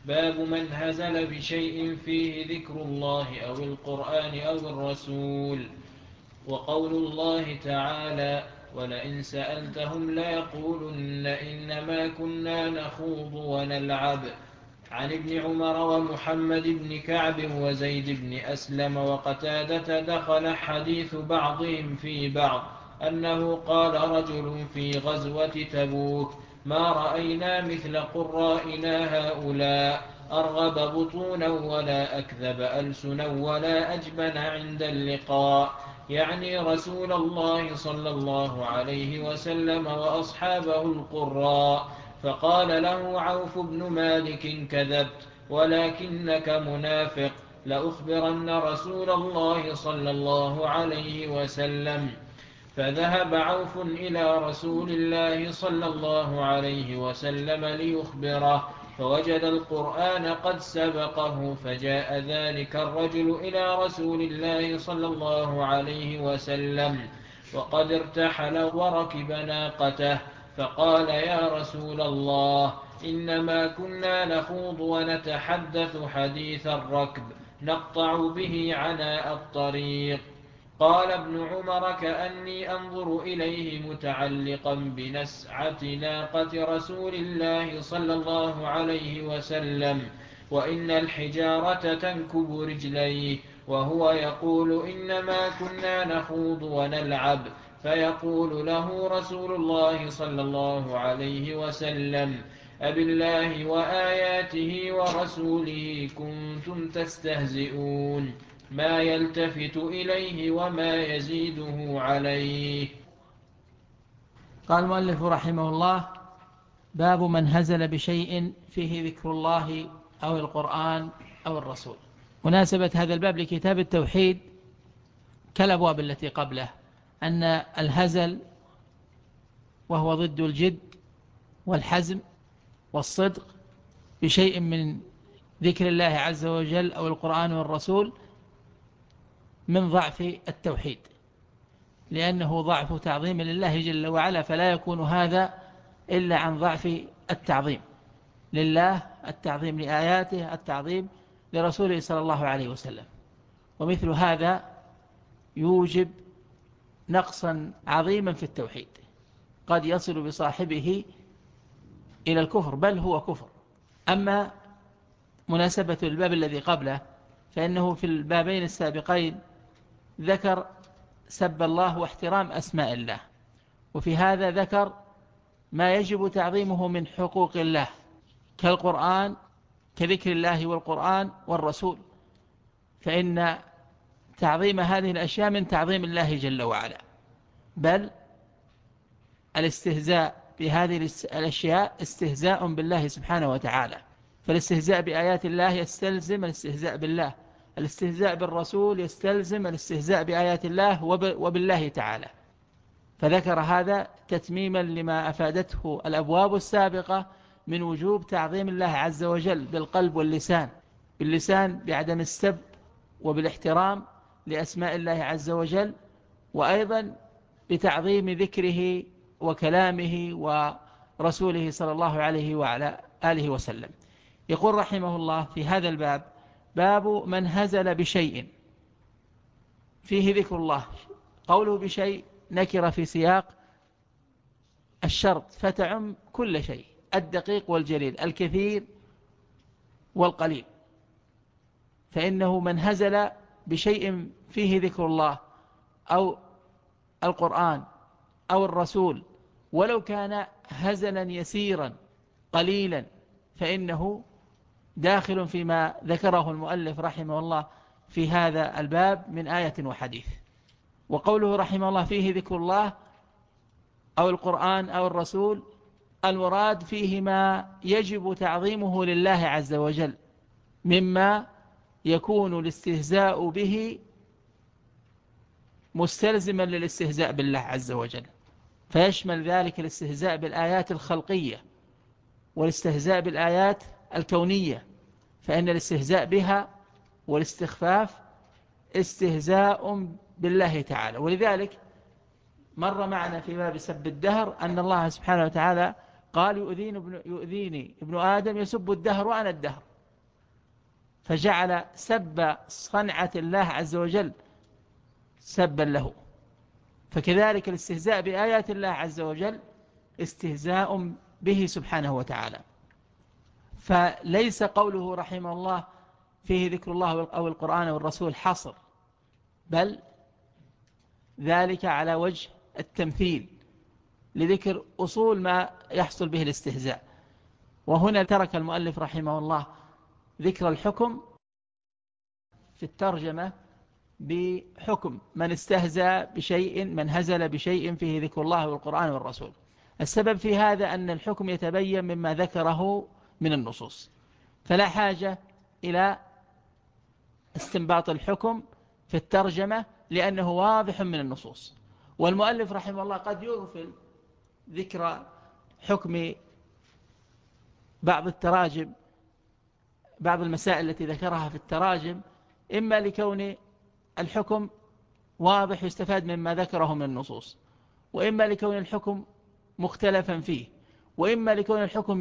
باب من هزل بشيء فيه ذكر الله أو القرآن أو الرسول. وقول الله تعالى: ولئن سألتهم ليقولن إنما كنا نخوض ونلعب. عن ابن عمر ومحمد بن كعب وزيد بن أسلم وقتادة دخل حديث بعضهم في بعض أنه قال رجل في غزوة تبوك: ما رأينا مثل قرائنا هؤلاء، أرغب بطونا ولا أكذب ألسنا ولا أجبن عند اللقاء، يعني رسول الله صلى الله عليه وسلم وأصحابه القراء. فقال له عوف بن مالك: كذبت، ولكنك منافق، لأخبرن رسول الله صلى الله عليه وسلم. فذهب عوف إلى رسول الله صلى الله عليه وسلم ليخبره، فوجد القرآن قد سبقه، فجاء ذلك الرجل إلى رسول الله صلى الله عليه وسلم وقد ارتحل وركب ناقته، فقال: يا رسول الله، إنما كنا نخوض ونتحدث حديث الركب، نقطع به عناء الطريق. قال ابن عمر: كأني أنظر إليه متعلقا بنسعة ناقة رسول الله صلى الله عليه وسلم، وإن الحجارة تنكب رجليه، وهو يقول: إنما كنا نخوض ونلعب. فيقول له رسول الله صلى الله عليه وسلم: أبالله وآياته ورسوله كنتم تستهزئون؟ ما يلتفت إليه وما يزيده عليه. قال المؤلف رحمه الله: باب من هزل بشيء فيه ذكر الله أو القرآن أو الرسول. مناسبة هذا الباب لكتاب التوحيد كالأبواب التي قبله، أن الهزل وهو ضد الجد والحزم والصدق بشيء من ذكر الله عز وجل أو القرآن والرسول من ضعف التوحيد، لأنه ضعف تعظيم لله جل وعلا، فلا يكون هذا إلا عن ضعف التعظيم لله، التعظيم لآياته، التعظيم لرسوله صلى الله عليه وسلم. ومثل هذا يوجب نقصا عظيما في التوحيد، قد يصل بصاحبه إلى الكفر، بل هو كفر. أما مناسبة الباب الذي قبله فإنه في البابين السابقين ذكر سب الله واحترام أسماء الله، وفي هذا ذكر ما يجب تعظيمه من حقوق الله كالقرآن، كذكر الله والقرآن والرسول، فإن تعظيم هذه الأشياء من تعظيم الله جل وعلا. بل الاستهزاء بهذه الأشياء استهزاء بالله سبحانه وتعالى، فالاستهزاء بآيات الله يستلزم الاستهزاء بالله، الاستهزاء بالرسول يستلزم الاستهزاء بآيات الله وبالله تعالى. فذكر هذا تتميما لما أفادته الأبواب السابقة من وجوب تعظيم الله عز وجل بالقلب واللسان، باللسان بعدم السب وبالاحترام لأسماء الله عز وجل، وأيضا بتعظيم ذكره وكلامه ورسوله صلى الله عليه وعلى آله وسلم. يقول رحمه الله في هذا الباب: باب من هزل بشيء فيه ذكر الله. قوله بشيء نكر في سياق الشرط، فتعم كل شيء، الدقيق والجليل، الكثير والقليل. فإنه من هزل بشيء فيه ذكر الله أو القرآن أو الرسول، ولو كان هزلا يسيرا قليلا، فإنه داخل فيما ذكره المؤلف رحمه الله في هذا الباب من آية وحديث. وقوله رحمه الله فيه ذكر الله أو القرآن أو الرسول، المراد فيه ما يجب تعظيمه لله عز وجل، مما يكون الاستهزاء به مستلزما للاستهزاء بالله عز وجل، فيشمل ذلك الاستهزاء بالآيات الخلقية والاستهزاء بالآيات الكونية، فإن الاستهزاء بها والاستخفاف استهزاء بالله تعالى. ولذلك مر معنا في باب سب الدهر أن الله سبحانه وتعالى قال: يؤذيني ابن آدم يسب الدهر وأنا الدهر. فجعل سب صنعة الله عز وجل سبا له. فكذلك الاستهزاء بآيات الله عز وجل استهزاء به سبحانه وتعالى. فليس قوله رحمه الله فيه ذكر الله أو القرآن والرسول حصر، بل ذلك على وجه التمثيل لذكر أصول ما يحصل به الاستهزاء. وهنا ترك المؤلف رحمه الله ذكر الحكم في الترجمة بحكم من استهزأ بشيء، من هزل بشيء فيه ذكر الله والقرآن والرسول. السبب في هذا أن الحكم يتبين مما ذكره من النصوص، فلا حاجة إلى استنباط الحكم في الترجمة لأنه واضح من النصوص. والمؤلف رحمه الله قد يغفل ذكر حكم بعض التراجم، بعض المسائل التي ذكرها في التراجم، إما لكون الحكم واضح يستفاد مما ذكره من النصوص، وإما لكون الحكم مختلفا فيه، وإما لكون الحكم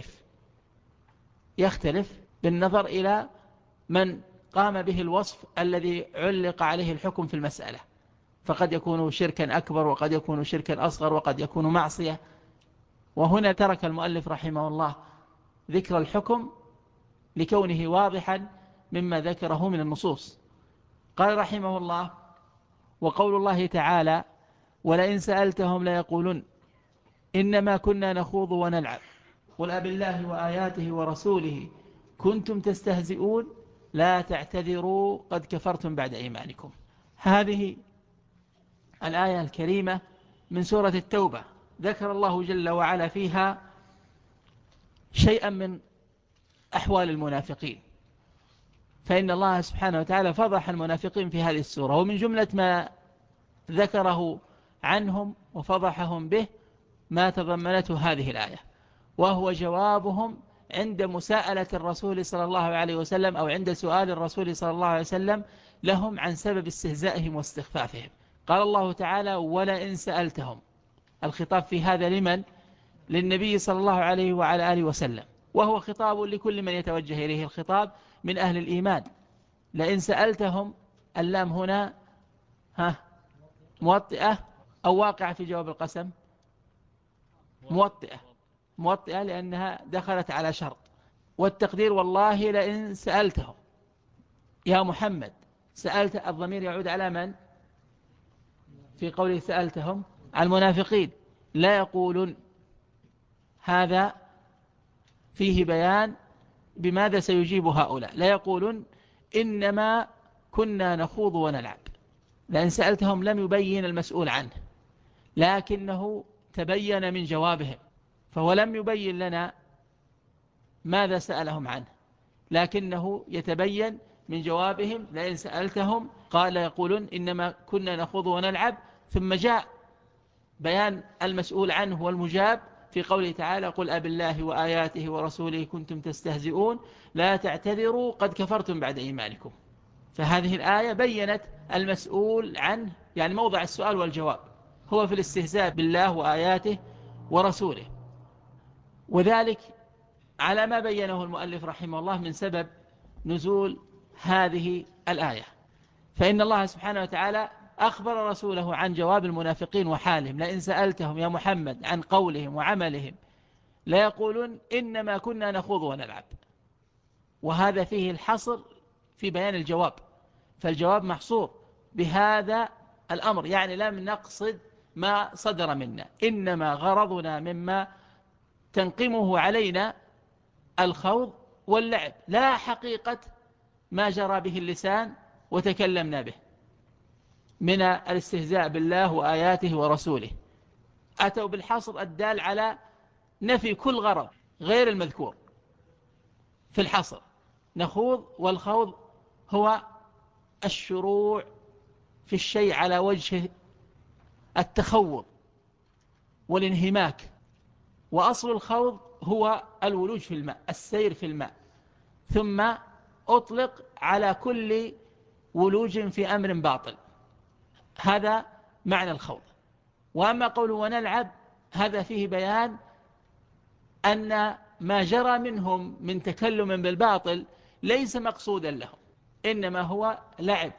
يختلف بالنظر إلى من قام به الوصف الذي علق عليه الحكم في المسألة، فقد يكون شركا أكبر، وقد يكون شركا أصغر، وقد يكون معصية. وهنا ترك المؤلف رحمه الله ذكر الحكم لكونه واضحا مما ذكره من النصوص. قال رحمه الله: وقول الله تعالى: ولئن سألتهم ليقولن إنما كنا نخوض ونلعب قل أبالله وآياته ورسوله كنتم تستهزئون لا تعتذروا قد كفرتم بعد إيمانكم. هذه الآية الكريمة من سورة التوبة ذكر الله جل وعلا فيها شيئا من أحوال المنافقين، فإن الله سبحانه وتعالى فضح المنافقين في هذه السورة، ومن جملة ما ذكره عنهم وفضحهم به ما تضمنته هذه الآية، وهو جوابهم عند مساءلة الرسول صلى الله عليه وسلم، أو عند سؤال الرسول صلى الله عليه وسلم لهم عن سبب استهزائهم واستخفافهم. قال الله تعالى: ولئن سألتهم. الخطاب في هذا لمن؟ للنبي صلى الله عليه وعلى آله وسلم، وهو خطاب لكل من يتوجه إليه الخطاب من أهل الإيمان. لئن سألتهم، اللام هنا موطئة أو واقعة في جواب القسم؟ موطئة لأنها دخلت على شرط، والتقدير والله لئن سألتهم يا محمد. سألت الضمير يعود على من؟ في قوله سألتهم على المنافقين. لا يقولون، هذا فيه بيان بماذا سيجيب هؤلاء. لا يقولون إنما كنا نخوض ونلعب، لأن سألتهم لم يبين المسؤول عنه، لكنه تبين من جوابهم، فهو لم يبين لنا ماذا سألهم عنه، لكنه يتبين من جوابهم. لئن سألتهم قال يقولون إنما كنا نخوض ونلعب، ثم جاء بيان المسؤول عنه والمجاب في قوله تعالى: قل أبالله وآياته ورسوله كنتم تستهزئون لا تعتذروا قد كفرتم بعد إيمانكم. فهذه الآية بيّنت المسؤول عنه، يعني موضع السؤال والجواب هو في الاستهزاء بالله وآياته ورسوله، وذلك على ما بيّنه المؤلف رحمه الله من سبب نزول هذه الآية. فإن الله سبحانه وتعالى أخبر رسوله عن جواب المنافقين وحالهم: لئن سألتهم يا محمد عن قولهم وعملهم لا يقولون إنما كنا نخوض ونلعب. وهذا فيه الحصر في بيان الجواب، فالجواب محصور بهذا الأمر، يعني لم نقصد ما صدر منا، إنما غرضنا مما تنقمه علينا الخوض واللعب، لا حقيقة ما جرى به اللسان وتكلمنا به من الاستهزاء بالله وآياته ورسوله. أتوا بالحصر الدال على نفي كل غرض غير المذكور في الحصر. نخوض، والخوض هو الشروع في الشيء على وجه التخوض والانهماك، وأصل الخوض هو الولوج في الماء، السير في الماء، ثم أطلق على كل ولوج في أمر باطل. هذا معنى الخوض. وأما قوله ونلعب، هذا فيه بيان أن ما جرى منهم من تكلم بالباطل ليس مقصودا لهم، إنما هو لعب،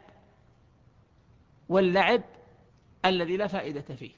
واللعب الذي لا فائدة فيه،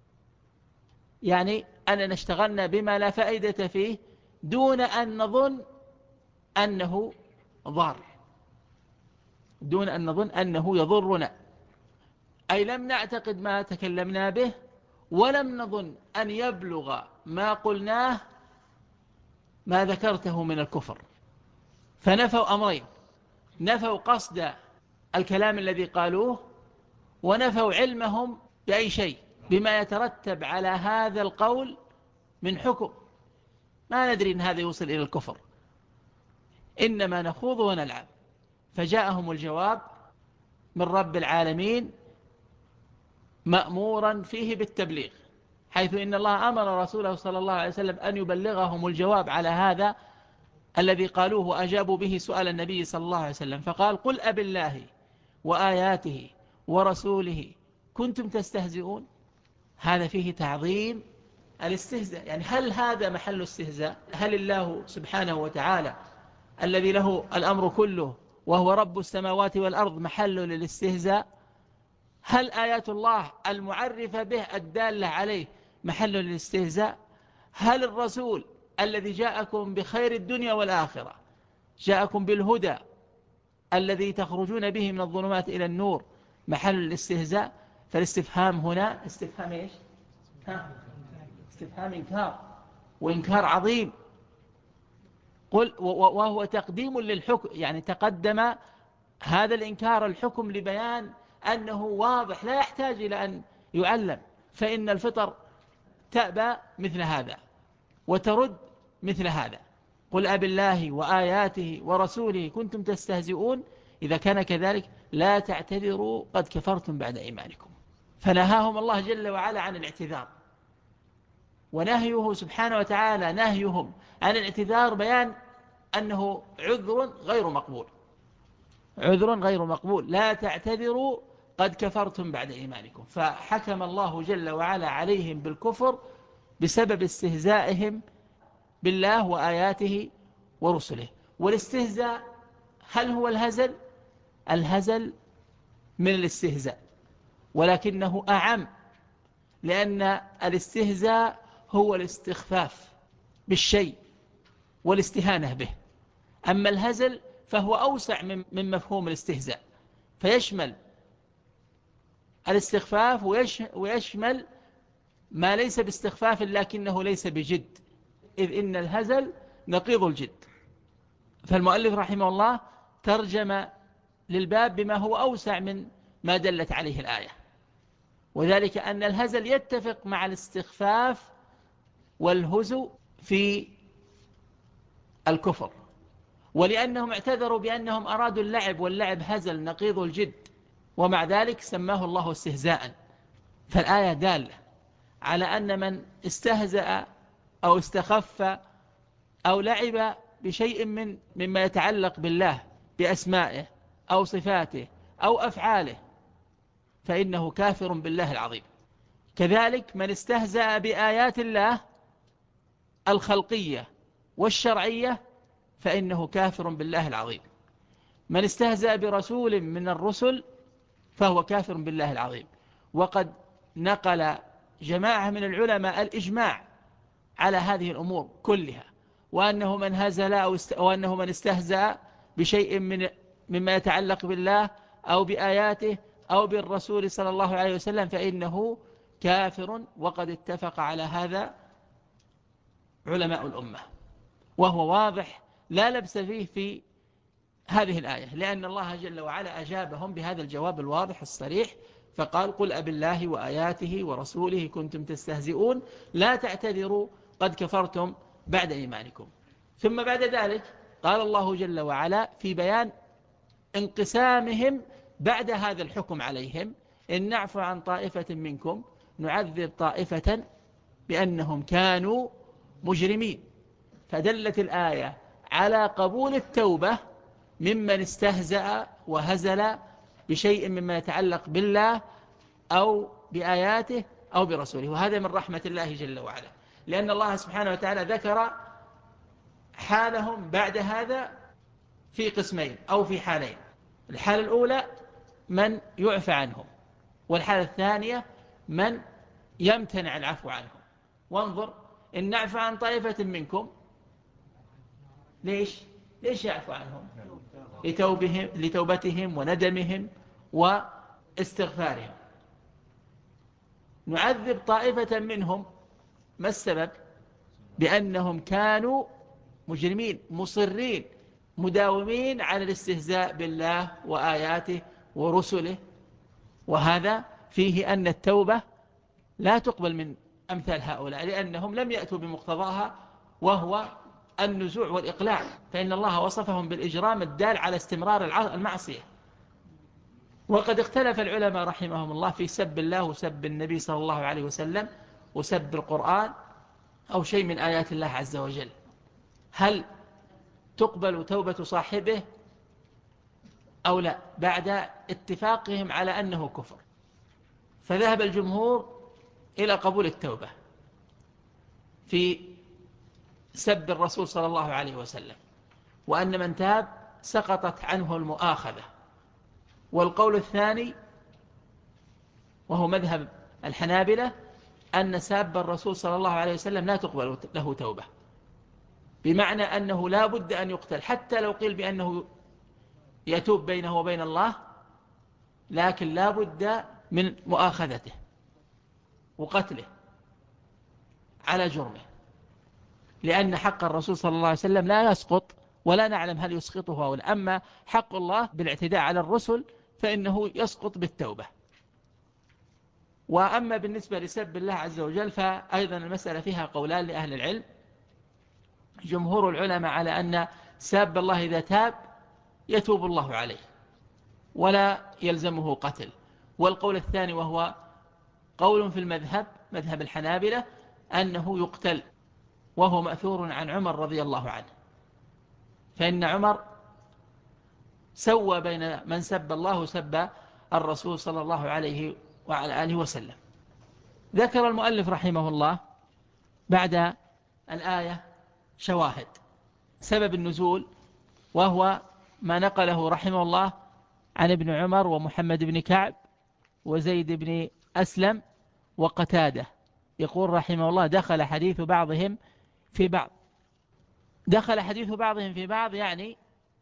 يعني أننا اشتغلنا بما لا فائدة فيه دون أن نظن أنه ضار، دون أن نظن أنه يضرنا، أي لم نعتقد ما تكلمنا به، ولم نظن أن يبلغ ما قلناه ما ذكرته من الكفر. فنفوا أمرين: نفوا قصد الكلام الذي قالوه، ونفوا علمهم بأي شيء، بما يترتب على هذا القول من حكم، ما ندري أن هذا يوصل إلى الكفر، إنما نخوض ونلعب. فجاءهم الجواب من رب العالمين مأمورا فيه بالتبليغ، حيث إن الله أمر رسوله صلى الله عليه وسلم أن يبلغهم الجواب على هذا الذي قالوه وأجابوا به سؤال النبي صلى الله عليه وسلم، فقال: قل أب الله وآياته ورسوله كنتم تستهزئون. هذا فيه تعظيم الاستهزاء، يعني هل هذا محل استهزاء؟ هل الله سبحانه وتعالى الذي له الأمر كله وهو رب السماوات والأرض محل للاستهزاء؟ هل آيات الله المعرفة به الدالة عليه محل للاستهزاء؟ هل الرسول الذي جاءكم بخير الدنيا والآخرة، جاءكم بالهدى الذي تخرجون به من الظلمات إلى النور محل الاستهزاء؟ فالاستفهام هنا استفهام إيش؟ استفهام إنكار، وإنكار عظيم. قل وهو تقديم للحكم، يعني تقدم هذا الإنكار الحكم لبيان أنه واضح لا يحتاج إلى أن يعلم، فإن الفطر تأبى مثل هذا وترد مثل هذا. قل أب الله وآياته ورسوله كنتم تستهزئون، إذا كان كذلك لا تعتذروا قد كفرتم بعد إيمانكم. فنهاهم الله جل وعلا عن الاعتذار، ونهيه سبحانه وتعالى نهيهم عن الاعتذار بيان أنه عذر غير مقبول، عذر غير مقبول، لا تعتذروا قد كفرتم بعد إيمانكم. فحكم الله جل وعلا عليهم بالكفر بسبب استهزائهم بالله وآياته ورسله. والاستهزاء هل هو الهزل؟ الهزل من الاستهزاء، ولكنه أعم، لأن الاستهزاء هو الاستخفاف بالشيء والاستهانة به، أما الهزل فهو أوسع من مفهوم الاستهزاء، فيشمل الاستخفاف ويشمل ما ليس باستخفاف لكنه ليس بجد، إذ إن الهزل نقيض الجد. فالمؤلف رحمه الله ترجم للباب بما هو أوسع من ما دلت عليه الآية، وذلك أن الهزل يتفق مع الاستخفاف والهزو في الكفر، ولأنهم اعتذروا بأنهم أرادوا اللعب، واللعب هزل نقيض الجد، ومع ذلك سماه الله استهزاء. فالآية دالة على أن من استهزأ أو استخف أو لعب بشيء مما يتعلق بالله بأسمائه أو صفاته أو أفعاله فإنه كافر بالله العظيم. كذلك من استهزأ بآيات الله الخلقية والشرعية فإنه كافر بالله العظيم. من استهزأ برسول من الرسل فهو كافر بالله العظيم. وقد نقل جماعة من العلماء الإجماع على هذه الأمور كلها، وأنه من هزل وأنه من استهزأ بشيء مما يتعلق بالله أو بآياته أو بالرسول صلى الله عليه وسلم فإنه كافر، وقد اتفق على هذا علماء الأمة، وهو واضح لا لبس فيه في هذه الآية، لأن الله جل وعلا أجابهم بهذا الجواب الواضح الصريح، فقال: قل أب الله وآياته ورسوله كنتم تستهزئون لا تعتذروا قد كفرتم بعد إيمانكم. ثم بعد ذلك قال الله جل وعلا في بيان انقسامهم بعد هذا الحكم عليهم: إن نعفو عن طائفة منكم نعذب طائفة بأنهم كانوا مجرمين. فدلت الآية على قبول التوبة ممن استهزأ وهزل بشيء مما يتعلق بالله أو بآياته أو برسوله، وهذا من رحمة الله جل وعلا، لأن الله سبحانه وتعالى ذكر حالهم بعد هذا في قسمين أو في حالين. الحالة الأولى من يعفى عنهم، والحالة الثانية من يمتنع العفو عنهم. وانظر، إن نعفى عن طائفة منكم، ليش يعفو عنهم؟ لتوبتهم وندمهم واستغفارهم. نعذب طائفة منهم، ما السبب؟ بأنهم كانوا مجرمين مصرين مداومين على الاستهزاء بالله وآياته ورسله، وهذا فيه أن التوبة لا تقبل من أمثال هؤلاء، لأنهم لم يأتوا بمقتضاها، وهو النزوع والإقلاع، فإن الله وصفهم بالإجرام الدال على استمرار المعصية. وقد اختلف العلماء رحمهم الله في سب الله وسب النبي صلى الله عليه وسلم وسب القرآن أو شيء من آيات الله عز وجل، هل تقبل توبة صاحبه أو لا، بعد اتفاقهم على أنه كفر. فذهب الجمهور إلى قبول التوبة في سب الرسول صلى الله عليه وسلم، وأن من تاب سقطت عنه المؤاخذة. والقول الثاني وهو مذهب الحنابلة أن ساب الرسول صلى الله عليه وسلم لا تقبل له توبة، بمعنى أنه لا بد أن يقتل، حتى لو قيل بأنه يتوب بينه وبين الله، لكن لا بد من مؤاخذته وقتله على جرمه، لأن حق الرسول صلى الله عليه وسلم لا يسقط، ولا نعلم هل يسقطه أو لا. أما حق الله بالاعتداء على الرسل فإنه يسقط بالتوبة. وأما بالنسبة لسب الله عز وجل فأيضا المسألة فيها قولان لأهل العلم. جمهور العلماء على أن ساب الله إذا تاب يتوب الله عليه ولا يلزمه قتل. والقول الثاني وهو قول في مذهب الحنابلة أنه يقتل، وهو مأثور عن عمر رضي الله عنه، فإن عمر سوى بين من سب الله وسب الرسول صلى الله عليه وعلى آله وسلم. ذكر المؤلف رحمه الله بعد الآية شواهد سبب النزول، وهو ما نقله رحمه الله عن ابن عمر ومحمد بن كعب وزيد بن أسلم وقتادة. يقول رحمه الله: دخل حديث بعضهم في بعض. دخل حديث بعضهم في بعض يعني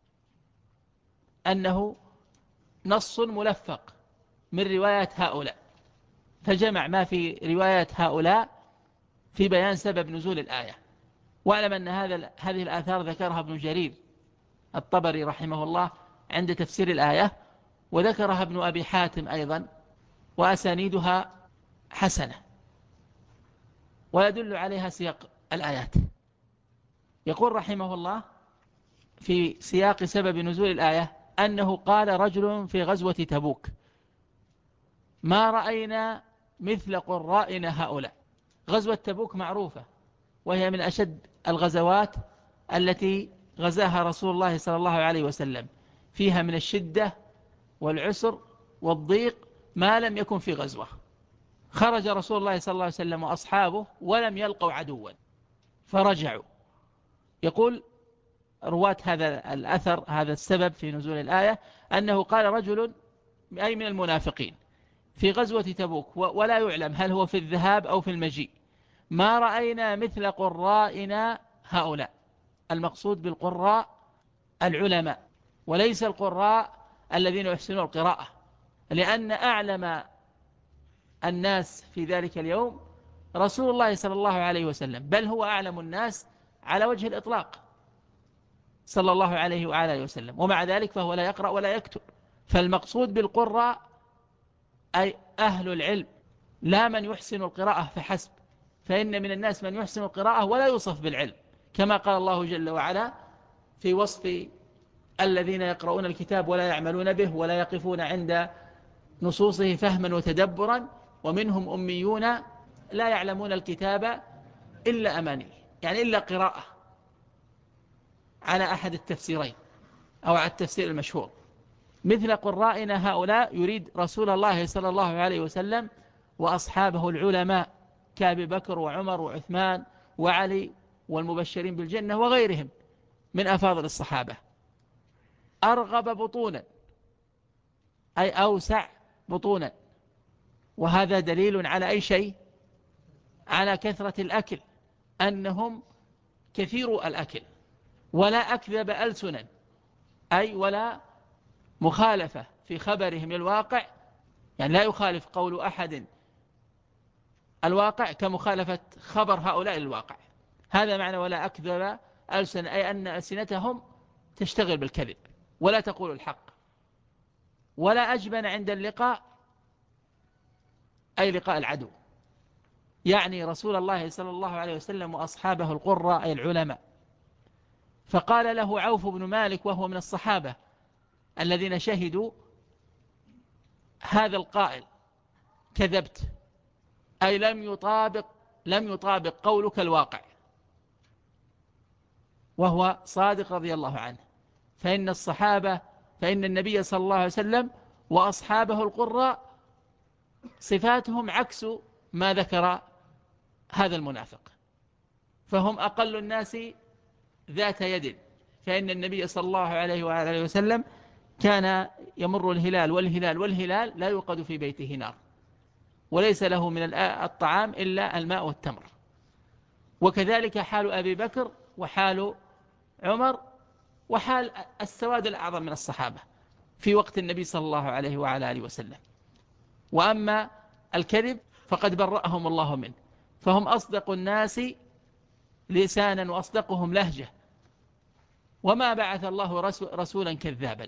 أنه نص ملفق من روايات هؤلاء، فجمع ما في روايات هؤلاء في بيان سبب نزول الآية. واعلم أن هذه الآثار ذكرها ابن جرير الطبري رحمه الله عند تفسير الآية، وذكرها ابن أبي حاتم أيضا، وأسانيدها حسنة، ويدل عليها سياق الآيات. يقول رحمه الله في سياق سبب نزول الآية أنه قال رجل في غزوة تبوك: ما رأينا مثل قرائنا هؤلاء. غزوة تبوك معروفة، وهي من أشد الغزوات التي غزاها رسول الله صلى الله عليه وسلم، فيها من الشدة والعسر والضيق ما لم يكن في غزوة. خرج رسول الله صلى الله عليه وسلم وأصحابه ولم يلقوا عدوا فرجعوا. يقول رواة هذا الأثر هذا السبب في نزول الآية أنه قال رجل أي من المنافقين في غزوة تبوك، ولا يعلم هل هو في الذهاب أو في المجيء: ما رأينا مثل قرائنا هؤلاء. المقصود بالقراء العلماء، وليس القراء الذين يحسنون القراءة، لأن أعلم الناس في ذلك اليوم رسول الله صلى الله عليه وسلم، بل هو أعلم الناس على وجه الإطلاق صلى الله عليه وعلى آله وسلم، ومع ذلك فهو لا يقرأ ولا يكتب. فالمقصود بالقراء أي أهل العلم، لا من يحسن القراءة فحسب، فإن من الناس من يحسن القراءة ولا يوصف بالعلم، كما قال الله جل وعلا في وصف الذين يقرؤون الكتاب ولا يعملون به ولا يقفون عند نصوصه فهما وتدبرا: ومنهم أميون لا يعلمون الكتاب إلا أماني، يعني إلا قراءة، على أحد التفسيرين أو على التفسير المشهور. مثل قرائنا هؤلاء يريد رسول الله صلى الله عليه وسلم وأصحابه العلماء كأبي بكر وعمر وعثمان وعلي والمبشرين بالجنة وغيرهم من أفاضل الصحابة. أرغب بطونا أي أوسع بطونا. وهذا دليل على أي شيء؟ على كثرة الأكل، أنهم كثير الأكل. ولا أكذب ألسنا أي ولا مخالفة في خبرهم للواقع، يعني لا يخالف قول أحد الواقع كمخالفة خبر هؤلاء للواقع. هذا معنى ولا أكذب ألسن، أي أن ألسنتهم تشتغل بالكذب ولا تقول الحق. ولا أجبن عند اللقاء أي لقاء العدو، يعني رسول الله صلى الله عليه وسلم وأصحابه القراء أي العلماء. فقال له عوف بن مالك وهو من الصحابة الذين شهدوا هذا القائل: كذبت، أي لم يطابق قولك الواقع. وهو صادق رضي الله عنه. فإن النبي صلى الله عليه وسلم وأصحابه القراء صفاتهم عكس ما ذكر هذا المنافق، فهم أقل الناس ذات يد. فإن النبي صلى الله عليه وآله وسلم كان يمر الهلال والهلال لا يوقد في بيته نار، وليس له من الطعام إلا الماء والتمر. وكذلك حال أبي بكر وحال عمر وحال السواد الأعظم من الصحابة في وقت النبي صلى الله عليه وعلى آله وسلم. وأما الكذب فقد برأهم الله منه، فهم أصدق الناس لسانا وأصدقهم لهجة، وما بعث الله رسولا كذابا.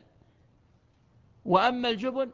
وأما الجبن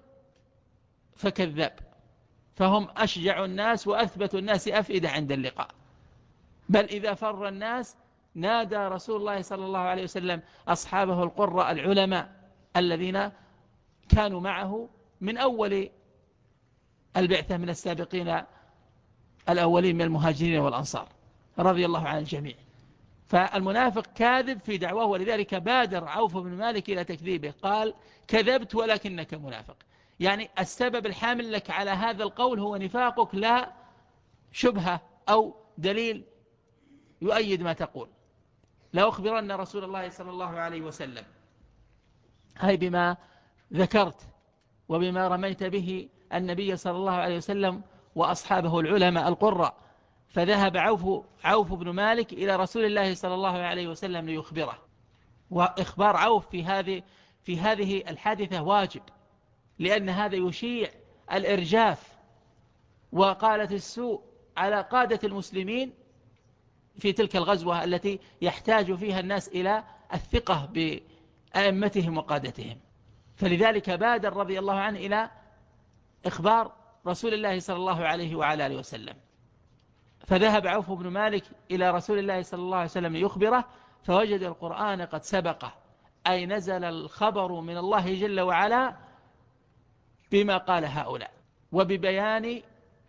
فكذاب، فهم أشجع الناس وأثبت الناس أفئدة عند اللقاء. بل إذا فر الناس نادى رسول الله صلى الله عليه وسلم أصحابه القراء العلماء الذين كانوا معه من أول البعثة من السابقين الأولين من المهاجرين والأنصار رضي الله عن الجميع. فالمنافق كاذب في دعواه، ولذلك بادر عوف بن مالك إلى تكذيبه، قال: كذبت ولكنك منافق. يعني السبب الحامل لك على هذا القول هو نفاقك، لا شبهة أو دليل يؤيد ما تقول. لا أخبرن رسول الله صلى الله عليه وسلم، هاي بما ذكرت وبما رميت به النبي صلى الله عليه وسلم وأصحابه العلماء القراء. فذهب عوف بن مالك إلى رسول الله صلى الله عليه وسلم ليخبره. وإخبار عوف في هذه الحادثة واجب، لأن هذا يشيع الإرجاف وقالة السوء على قادة المسلمين في تلك الغزوة التي يحتاج فيها الناس إلى الثقة بأئمتهم وقادتهم. فلذلك بادر رضي الله عنه إلى إخبار رسول الله صلى الله عليه وعلى آله وسلم. فذهب عوف بن مالك إلى رسول الله صلى الله عليه وسلم ليخبره، فوجد القرآن قد سبقه، أي نزل الخبر من الله جل وعلا بما قال هؤلاء وببيان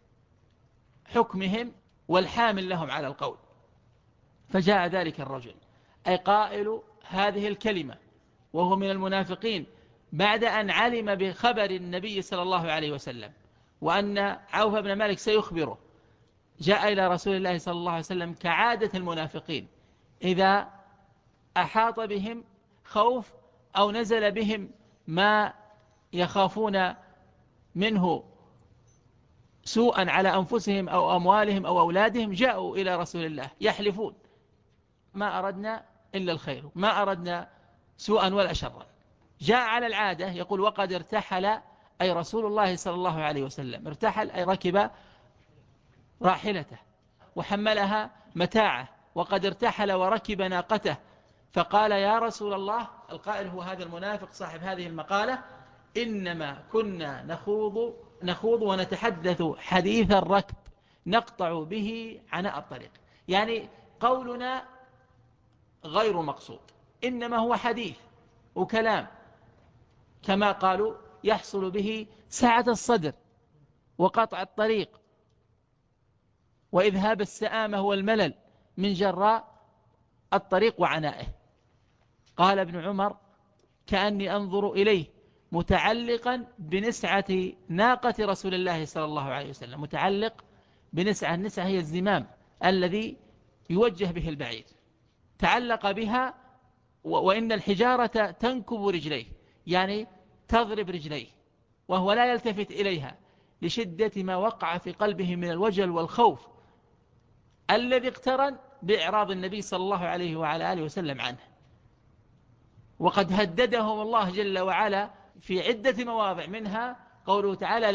حكمهم والحامل لهم على القول. فجاء ذلك الرجل أي قائل هذه الكلمة وهو من المنافقين بعد أن علم بخبر النبي صلى الله عليه وسلم وأن عوف بن مالك سيخبره، جاء إلى رسول الله صلى الله عليه وسلم كعادة المنافقين إذا أحاط بهم خوف أو نزل بهم ما يخافون منه سوءا على أنفسهم أو أموالهم أو أولادهم، جاءوا إلى رسول الله يحلفون: ما أردنا إلا الخير، ما أردنا سوءا ولا شرا. جاء على العادة يقول: وقد ارتحل، أي رسول الله صلى الله عليه وسلم ارتحل أي ركب راحلته وحملها متاعه، وقد ارتحل وركب ناقته. فقال: يا رسول الله، القائل هو هذا المنافق صاحب هذه المقالة: إنما كنا نخوض ونتحدث حديث الركب نقطع به عناء الطريق. يعني قولنا غير مقصود، إنما هو حديث وكلام كما قالوا يحصل به سعة الصدر وقطع الطريق وإذهاب السآمة والملل من جراء الطريق وعنائه. قال ابن عمر: كأني أنظر إليه متعلقا بنسعة ناقة رسول الله صلى الله عليه وسلم، متعلق بنسعة، النسعة هي الزمام الذي يوجه به البعير، تعلق بها وإن الحجارة تنكب رجليه، يعني تضرب رجليه وهو لا يلتفت إليها لشدة ما وقع في قلبه من الوجل والخوف الذي اقترن بإعراض النبي صلى الله عليه وعلى آله وسلم عنه. وقد هددهم الله جل وعلا في عدة مواضع، منها قوله تعالى: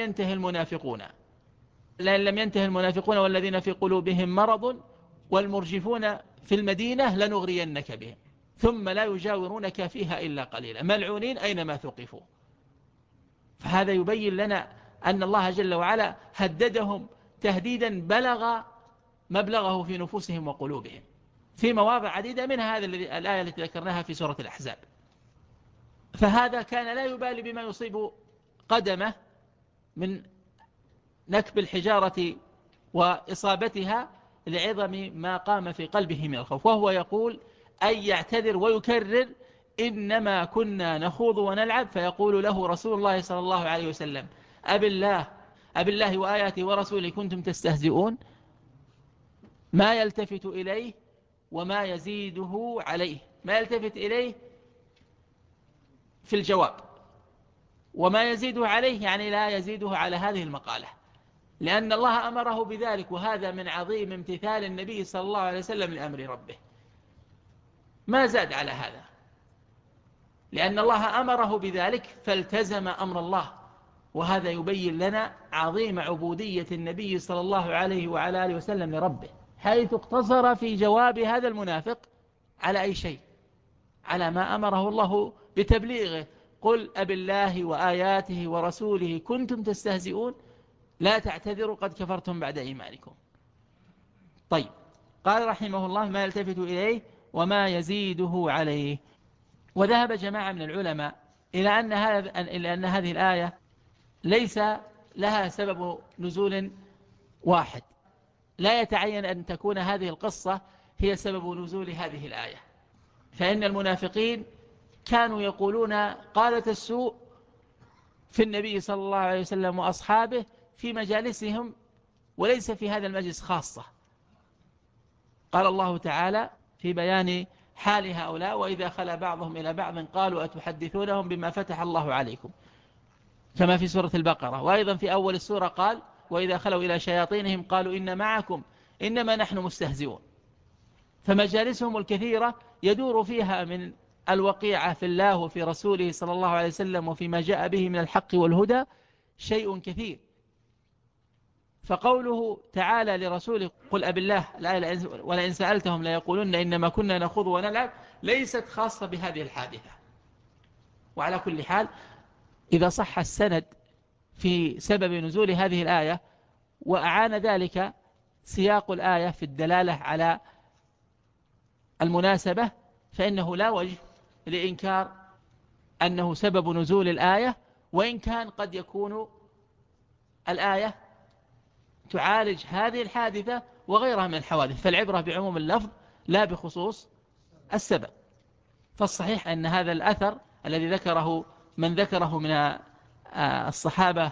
لئن لم ينته المنافقون والذين في قلوبهم مرض والمرجفون في المدينة لنغرينك بهم ثم لا يجاورونك فيها إلا قليلا ملعونين أينما ثقفوا. فهذا يبين لنا أن الله جل وعلا هددهم تهديدا بلغ مبلغه في نفوسهم وقلوبهم في مواضع عديدة، منها هذه الآية التي ذكرناها في سورة الأحزاب. فهذا كان لا يبالي بما يصيب قدمه من نكب الحجارة وإصابتها لعظم ما قام في قلبه من الخوف، وهو يقول أي يعتذر ويكرر: إنما كنا نخوض ونلعب. فيقول له رسول الله صلى الله عليه وسلم: أب الله وآياته ورسوله كنتم تستهزئون. ما يلتفت إليه وما يزيده عليه، ما يلتفت إليه في الجواب، وما يزيده عليه يعني لا يزيده على هذه المقالة، لأن الله أمره بذلك، وهذا من عظيم امتثال النبي صلى الله عليه وسلم لأمر ربه. ما زاد على هذا، لأن الله أمره بذلك فالتزم أمر الله، وهذا يبين لنا عظيم عبودية النبي صلى الله عليه وعلى آله وسلم لربه، حيث اقتصر في جواب هذا المنافق على أي شيء؟ على ما أمره الله بتبليغه: قل أب الله وآياته ورسوله كنتم تستهزئون لا تعتذروا قد كفرتم بعد إيمانكم. طيب، قال رحمه الله: ما يلتفت إليه وما يزيده عليه. وذهب جماعة من العلماء إلى أن هذه الآية ليس لها سبب نزول واحد، لا يتعين أن تكون هذه القصة هي سبب نزول هذه الآية، فإن المنافقين كانوا يقولون قالة السوء في النبي صلى الله عليه وسلم وأصحابه في مجالسهم، وليس في هذا المجلس خاصة. قال الله تعالى في بيان حال هؤلاء: وإذا خلا بعضهم إلى بعض قالوا أتحدثونهم بما فتح الله عليكم، كما في سورة البقرة. وأيضا في أول السورة قال: وإذا خلوا إلى شياطينهم قالوا إن معكم إنما نحن مستهزئون. فمجالسهم الكثيرة يدور فيها من الوقيعة في الله وفي رسوله صلى الله عليه وسلم وفيما جاء به من الحق والهدى شيء كثير. فقوله تعالى لرسوله: قل أب الله ولئن سألتهم ليقولن إنما كنا نخوض ونلعب، ليست خاصة بهذه الحادثة. وعلى كل حال، إذا صح السند في سبب نزول هذه الآية وأعان ذلك سياق الآية في الدلالة على المناسبة، فإنه لا وجه لإنكار أنه سبب نزول الآية، وإن كان قد يكون الآية تعالج هذه الحادثة وغيرها من الحوادث، فالعبرة بعموم اللفظ لا بخصوص السبب. فالصحيح أن هذا الأثر الذي ذكره من ذكره من الصحابة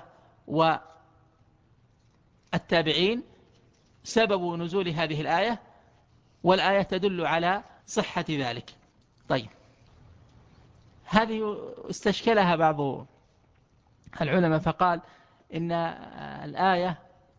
والتابعين سبب نزول هذه الآية، والآية تدل على صحة ذلك. طيب، هذه استشكلها بعض العلماء فقال إن الآية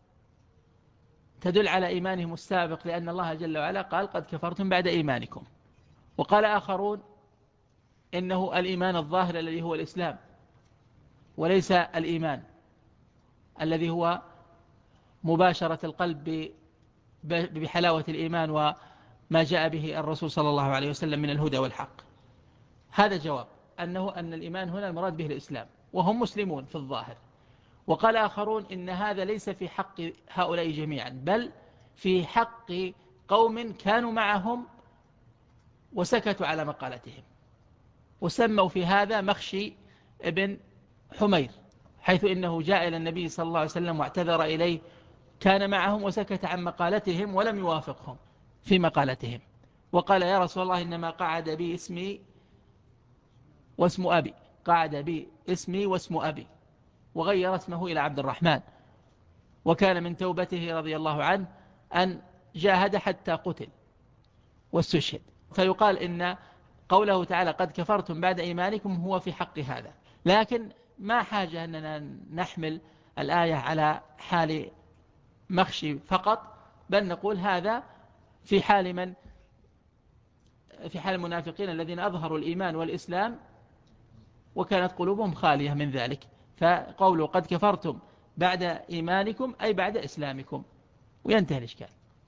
تدل على إيمانهم السابق، لأن الله جل وعلا قال: قد كفرتم بعد إيمانكم. وقال آخرون إنه الإيمان الظاهر الذي هو الإسلام، وليس الإيمان الذي هو مباشرة القلب بحلاوة الإيمان وما جاء به الرسول صلى الله عليه وسلم من الهدى والحق. هذا جواب أن الإيمان هنا المراد به الإسلام، وهم مسلمون في الظاهر. وقال آخرون إن هذا ليس في حق هؤلاء جميعا، بل في حق قوم كانوا معهم وسكتوا على مقالتهم، وسموا في هذا مخشي ابن حمير، حيث إنه جاء إلى النبي صلى الله عليه وسلم واعتذر إليه، كان معهم وسكت عن مقالتهم ولم يوافقهم في مقالتهم، وقال: يا رسول الله إنما قعد بي اسمي واسم أبي، قعد بي اسمي واسم أبي، وغير اسمه إلى عبد الرحمن. وكان من توبته رضي الله عنه أن جاهد حتى قتل واستشهد. فيقال إن قوله تعالى قد كفرتم بعد إيمانكم هو في حق هذا، لكن ما حاجة أننا نحمل الآية على حال مخشي فقط، بل نقول هذا في حال المنافقين الذين أظهروا الإيمان والإسلام وكانت قلوبهم خالية من ذلك. فقوله قد كفرتم بعد إيمانكم أي بعد إسلامكم، وينتهي الإشكال.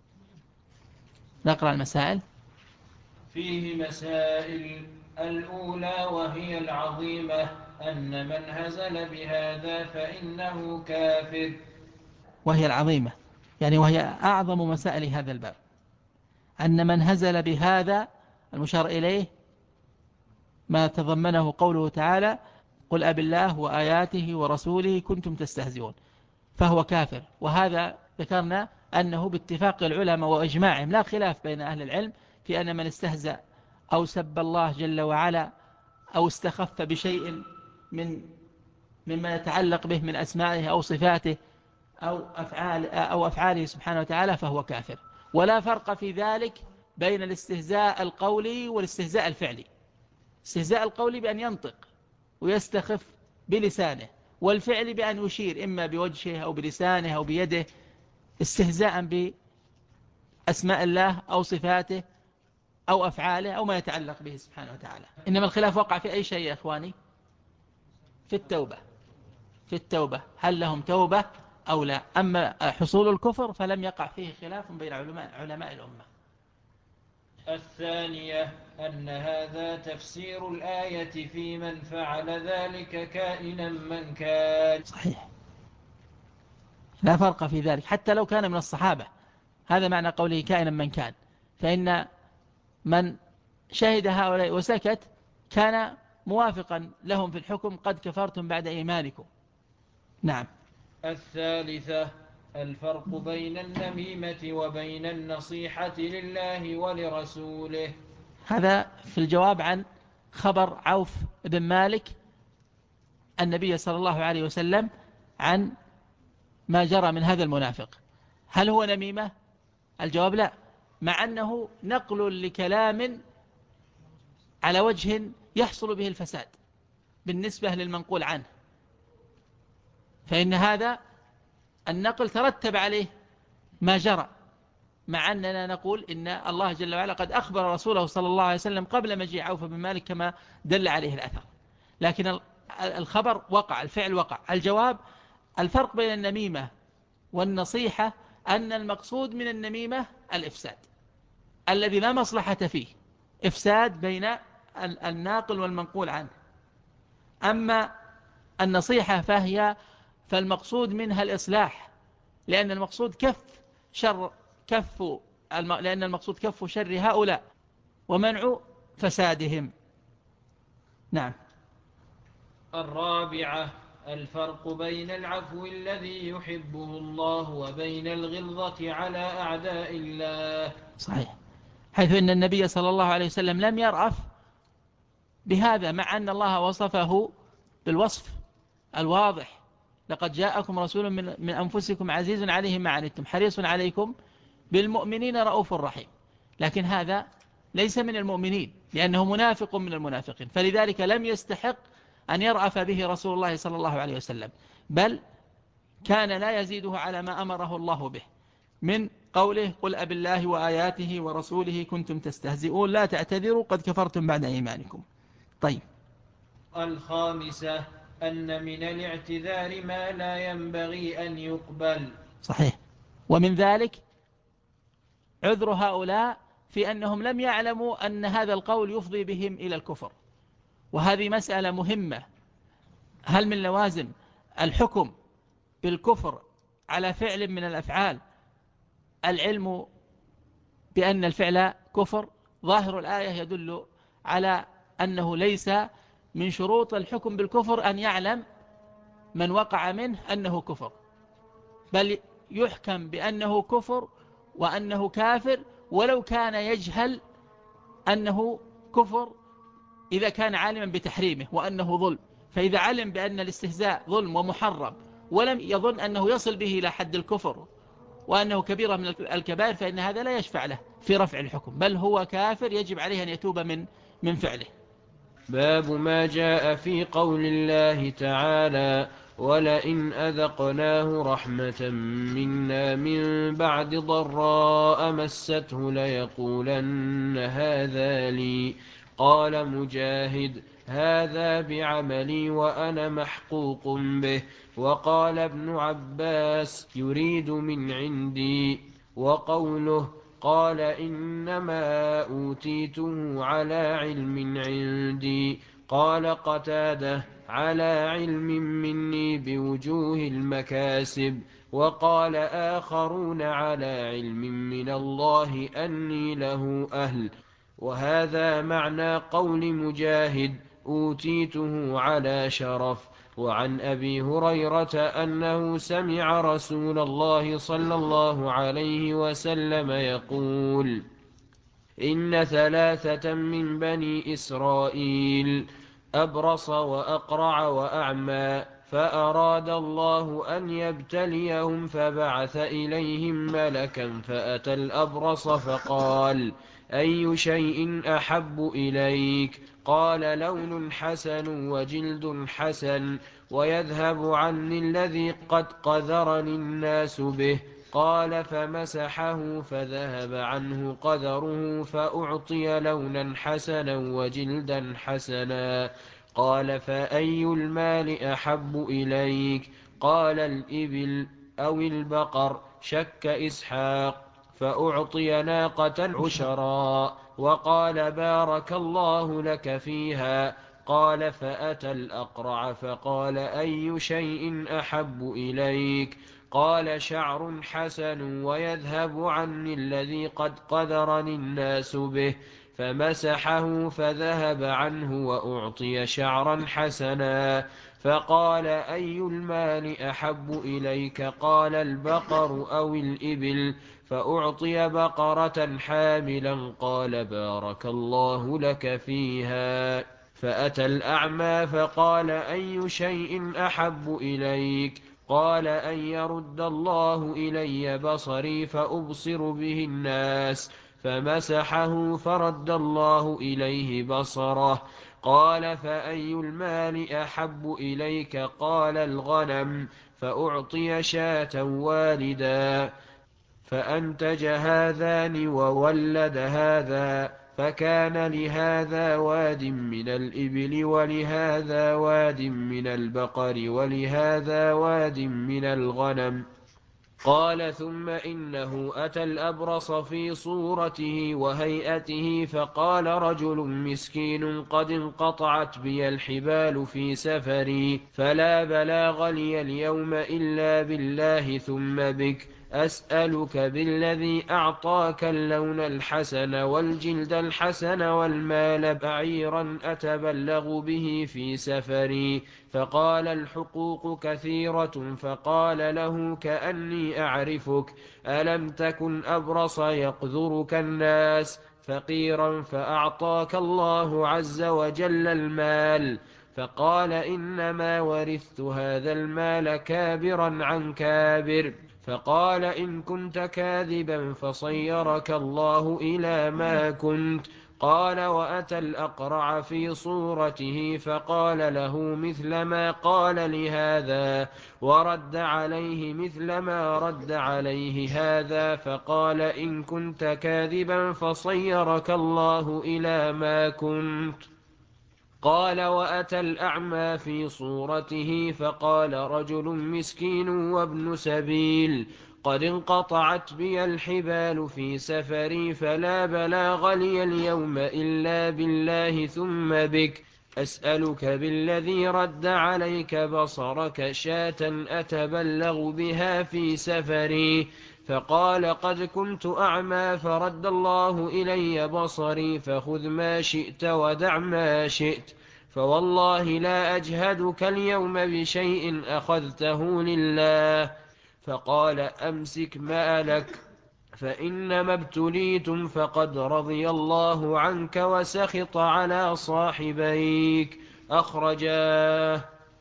نقرأ المسائل. فيه مسائل. الأولى وهي العظيمة أن من هزل بهذا فإنه كافر. وهي العظيمة يعني وهي أعظم مسائل هذا الباب، أن من هزل بهذا المشار إليه ما تضمنه قوله تعالى قل أب الله وآياته ورسوله كنتم تستهزئون، فهو كافر. وهذا ذكرنا أنه باتفاق العلماء وإجماعهم، لا خلاف بين أهل العلم في أن من استهزأ أو سب الله جل وعلا أو استخف بشيء مما يتعلق به من أسمائه أو صفاته أو أفعاله سبحانه وتعالى فهو كافر. ولا فرق في ذلك بين الاستهزاء القولي والاستهزاء الفعلي. استهزاء القولي بأن ينطق ويستخف بلسانه، والفعل بأن يشير إما بوجهه أو بلسانه أو بيده استهزاء بأسماء الله أو صفاته أو أفعاله أو ما يتعلق به سبحانه وتعالى. إنما الخلاف وقع في أي شيء يا إخواني؟ في التوبة. في التوبة هل لهم توبة أو لا؟ أما حصول الكفر فلم يقع فيه خلاف بين علماء الأمة. الثانية أن هذا تفسير الآية في من فعل ذلك كائنا من كان. صحيح، لا فرق في ذلك حتى لو كان من الصحابة. هذا معنى قوله كائنا من كان، فإن من شهد هؤلاء وسكت كان موافقا لهم في الحكم قد كفرتم بعد إيمانكم. نعم. الثالثة الفرق بين النميمة وبين النصيحة لله ولرسوله. هذا في الجواب عن خبر عوف بن مالك النبي صلى الله عليه وسلم عن ما جرى من هذا المنافق. هل هو نميمة؟ الجواب لا، مع أنه نقل لكلام على وجه يحصل به الفساد بالنسبة للمنقول عنه، فإن هذا النقل ترتب عليه ما جرى، مع أننا نقول إن الله جل وعلا قد أخبر رسوله صلى الله عليه وسلم قبل مجيء عوف بن مالك كما دل عليه الأثر، لكن الخبر وقع، الفعل وقع. الجواب الفرق بين النميمة والنصيحة أن المقصود من النميمة الإفساد الذي لا مصلحة فيه، إفساد بين الناقل والمنقول عنه. أما النصيحة فالمقصود منها الإصلاح، لأن المقصود كف شر هؤلاء ومنع فسادهم. نعم. الرابعة الفرق بين العفو الذي يحبه الله وبين الغلظة على أعداء الله. صحيح، حيث أن النبي صلى الله عليه وسلم لم يرأف بهذا، مع أن الله وصفه بالوصف الواضح لقد جاءكم رسول من أنفسكم عزيز عليه ما عنتم حريص عليكم بالمؤمنين رؤوف رحيم، لكن هذا ليس من المؤمنين لأنه منافق من المنافقين، فلذلك لم يستحق أن يرأف به رسول الله صلى الله عليه وسلم، بل كان لا يزيده على ما أمره الله به من قوله قل أب الله وآياته ورسوله كنتم تستهزئون لا تعتذروا قد كفرتم بعد إيمانكم. طيب. الخامسة أن من الاعتذار ما لا ينبغي أن يقبل. صحيح، ومن ذلك عذر هؤلاء في أنهم لم يعلموا أن هذا القول يفضي بهم إلى الكفر، وهذه مسألة مهمة. هل من لوازم الحكم بالكفر على فعل من الأفعال العلم بأن الفعل كفر؟ ظاهر الآية يدل على أنه ليس من شروط الحكم بالكفر أن يعلم من وقع منه أنه كفر، بل يحكم بأنه كفر وأنه كافر ولو كان يجهل أنه كفر إذا كان عالما بتحريمه وأنه ظلم. فإذا علم بأن الاستهزاء ظلم ومحرم ولم يظن أنه يصل به إلى حد الكفر وأنه كبيرة من الكبائر، فإن هذا لا يشفع له في رفع الحكم، بل هو كافر يجب عليه أن يتوب من فعله. باب ما جاء في قول الله تعالى: ولئن أذقناه رحمة منا من بعد ضراء مسته ليقولن هذا لي. قال مجاهد: هذا بعملي وأنا محقوق به. وقال ابن عباس: يريد من عندي. وقوله: قال إنما أوتيته على علم عندي. قال قتادة: على علم مني بوجوه المكاسب. وقال آخرون: على علم من الله أني له أهل. وهذا معنى قول مجاهد: أوتيته على شرف. وعن أبي هريرة أنه سمع رسول الله صلى الله عليه وسلم يقول: إن ثلاثة من بني إسرائيل أبرص وأقرع وأعمى، فأراد الله أن يبتليهم فبعث إليهم ملكا فأتى الأبرص فقال: أي شيء أحب إليك؟ قال: لون حسن وجلد حسن ويذهب عني الذي قد قذرني الناس به. قال: فمسحه فذهب عنه قذره فأعطي لونا حسنا وجلدا حسنا. قال: فأي المال أحب إليك؟ قال: الإبل أو البقر. شك إسحاق، فأعطي ناقة عشراء. وقال: بارك الله لك فيها. قال: فأتى الأقرع فقال: أي شيء أحب إليك؟ قال: شعر حسن ويذهب عني الذي قد قذرني الناس به. فمسحه فذهب عنه وأعطي شعرا حسنا. فقال: أي المال أحب إليك؟ قال: البقر أو الإبل. فأعطي بقرة حاملا. قال: بارك الله لك فيها. فأتى الأعمى فقال: أي شيء أحب إليك؟ قال: أن يرد الله إلي بصري فأبصر به الناس. فمسحه فرد الله إليه بصره. قال: فأي المال أحب إليك؟ قال: الغنم. فأعطي شاة والدا. فأنتج هذان وولد هذا. فكان لهذا واد من الإبل ولهذا واد من البقر ولهذا واد من الغنم. قال: ثم إنه أتى الأبرص في صورته وهيئته فقال: رجل مسكين قد انقطعت بي الحبال في سفري، فلا بلاغ لي اليوم إلا بالله ثم بك. أسألك بالذي أعطاك اللون الحسن والجلد الحسن والمال بعيرا أتبلغ به في سفري. فقال: الحقوق كثيرة. فقال له: كأني أعرفك. ألم تكن أبرص يقذرك الناس فقيرا فأعطاك الله عز وجل المال؟ فقال: إنما ورثت هذا المال كابرا عن كابر. فقال: إن كنت كاذبا فصيرك الله إلى ما كنت. قال: وأتى الأقرع في صورته فقال له مثل ما قال لهذا ورد عليه مثل ما رد عليه هذا. فقال: إن كنت كاذبا فصيرك الله إلى ما كنت. قال: وأتى الأعمى في صورته فقال: رجل مسكين وابن سبيل قد انقطعت بي الحبال في سفري، فلا بلاغ لي اليوم إلا بالله ثم بك. أسألك بالذي رد عليك بصرك شاة أتبلغ بها في سفري. فقال: قد كنت أعمى فرد الله إلي بصري، فخذ ما شئت ودع ما شئت. فوالله لا أجهدك اليوم بشيء أخذته لله. فقال: أمسك مالك فإنما ابتليتم، فقد رضي الله عنك وسخط على صاحبيك. أخرجاه.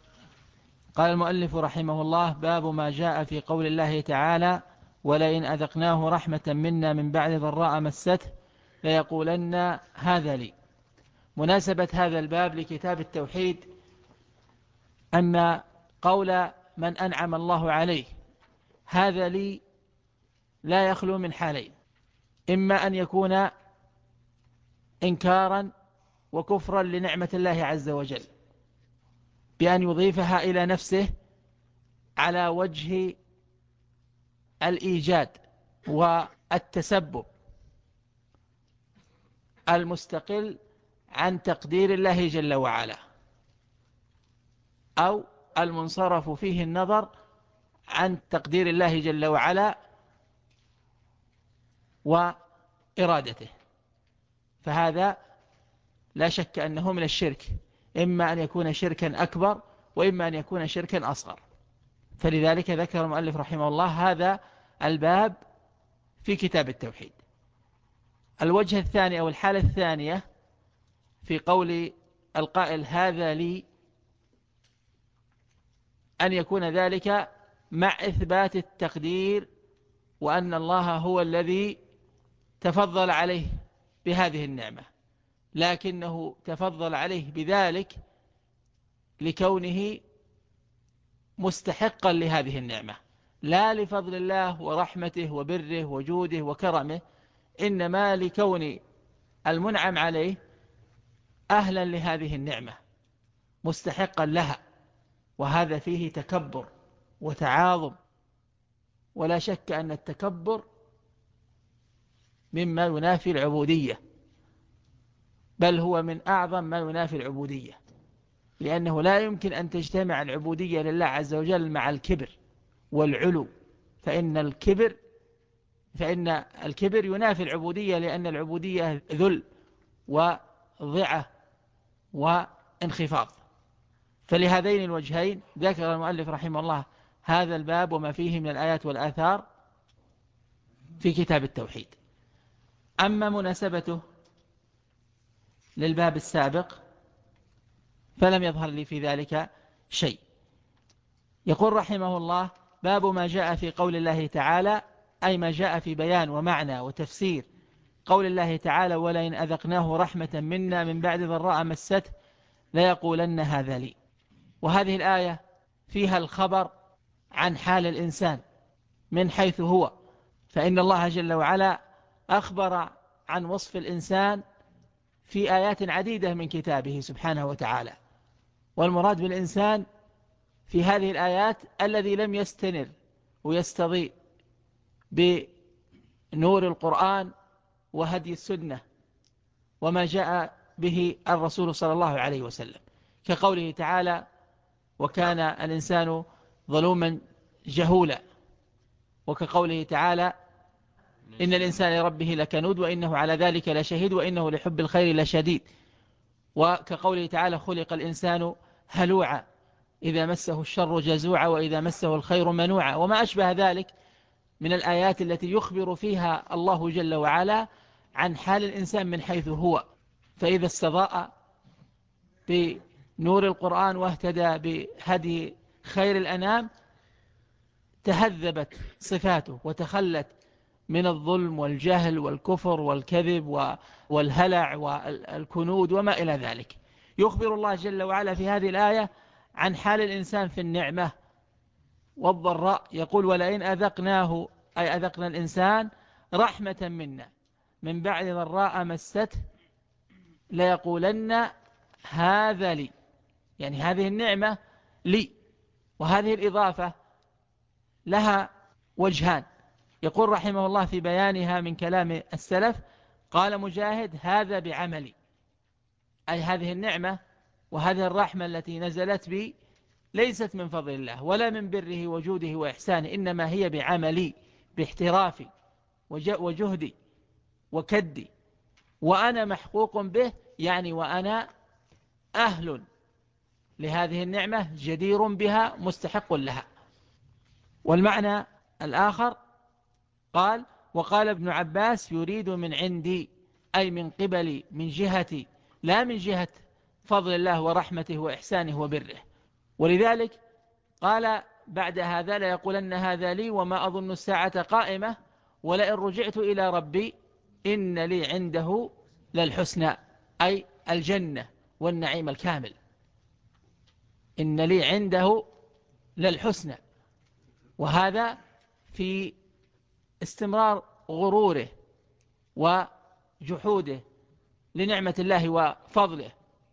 قال المؤلف رحمه الله: باب ما جاء في قول الله تعالى: ولئن أذقناه رحمة منا من بعد ضراء مسته ليقولن هذا لي. مناسبة هذا الباب لكتاب التوحيد أن قول من أنعم الله عليه هذا لي لا يخلو من حالين: إما أن يكون إنكارا وكفرا لنعمة الله عز وجل بأن يضيفها إلى نفسه على وجه الإيجاد والتسبب المستقل عن تقدير الله جل وعلا، أو المنصرف فيه النظر عن تقدير الله جل وعلا وإرادته، فهذا لا شك أنه من الشرك، إما أن يكون شركا أكبر وإما أن يكون شركا أصغر. فلذلك ذكر المؤلف رحمه الله هذا الباب في كتاب التوحيد. الوجه الثاني أو الحالة الثانية في قول القائل هذا لي أن يكون ذلك مع إثبات التقدير وأن الله هو الذي تفضل عليه بهذه النعمة، لكنه تفضل عليه بذلك لكونه مستحقا لهذه النعمة، لا لفضل الله ورحمته وبره وجوده وكرمه، إنما لكون المنعم عليه أهلا لهذه النعمة مستحقا لها، وهذا فيه تكبر وتعاظم. ولا شك أن التكبر مما ينافي العبودية، بل هو من أعظم ما ينافي العبودية، لأنه لا يمكن أن تجتمع العبودية لله عز وجل مع الكبر والعلو، فإن الكبر ينافي العبودية، لأن العبودية ذل وضعة وانخفاض. فلهذين الوجهين ذكر المؤلف رحمه الله هذا الباب وما فيه من الآيات والآثار في كتاب التوحيد. أما مناسبته للباب السابق فلم يظهر لي في ذلك شيء. يقول رحمه الله: باب ما جاء في قول الله تعالى، أي ما جاء في بيان ومعنى وتفسير قول الله تعالى: ولئن أذقناه رحمة منا من بعد ضراء مسته ليقولن هذا لي. وهذه الآية فيها الخبر عن حال الإنسان من حيث هو، فإن الله جل وعلا أخبر عن وصف الإنسان في آيات عديدة من كتابه سبحانه وتعالى، والمراد بالإنسان في هذه الآيات الذي لم يستنر ويستضيء بنور القرآن وهدي السنة وما جاء به الرسول صلى الله عليه وسلم، كقوله تعالى: وكان الإنسان ظلوما جهولا، وكقوله تعالى: إن الإنسان لربه لكنود وإنه على ذلك لشهيد وإنه لحب الخير لشديد، وكقوله تعالى: خلق الإنسان هلوعا إذا مسه الشر جزوعا وإذا مسه الخير منوعا، وما أشبه ذلك من الآيات التي يخبر فيها الله جل وعلا عن حال الإنسان من حيث هو. فإذا استضاء بنور القرآن واهتدى بهدي خير الأنام تهذبت صفاته وتخلت من الظلم والجهل والكفر والكذب والهلع والكنود وما إلى ذلك. يخبر الله جل وعلا في هذه الآية عن حال الإنسان في النعمة والضراء، يقول: ولئن أذقناه، أي أذقنا الإنسان رحمة منا من بعد ضراء مسته ليقولن هذا لي، يعني هذه النعمة لي. وهذه الإضافة لها وجهان، يقول رحمه الله في بيانها من كلام السلف: قال مجاهد: هذا بعملي، أي هذه النعمة وهذه الرحمة التي نزلت بي ليست من فضل الله ولا من بره وجوده وإحسانه، إنما هي بعملي، باحترافي وجهدي وكدي، وأنا محقوق به، يعني وأنا أهل لهذه النعمة جدير بها مستحق لها. والمعنى الآخر قال: وقال ابن عباس: يريد من عندي، أي من قبلي، من جهتي، لا من جهة فضل الله ورحمته وإحسانه وبره. ولذلك قال بعد هذا: ليقولن هذا لي وما أظن الساعة قائمة ولئن رجعت إلى ربي إن لي عنده للحسنى، أي الجنة والنعيم الكامل. إن لي عنده للحسنى. وهذا في استمرار غروره وجحوده لنعمة الله وفضله.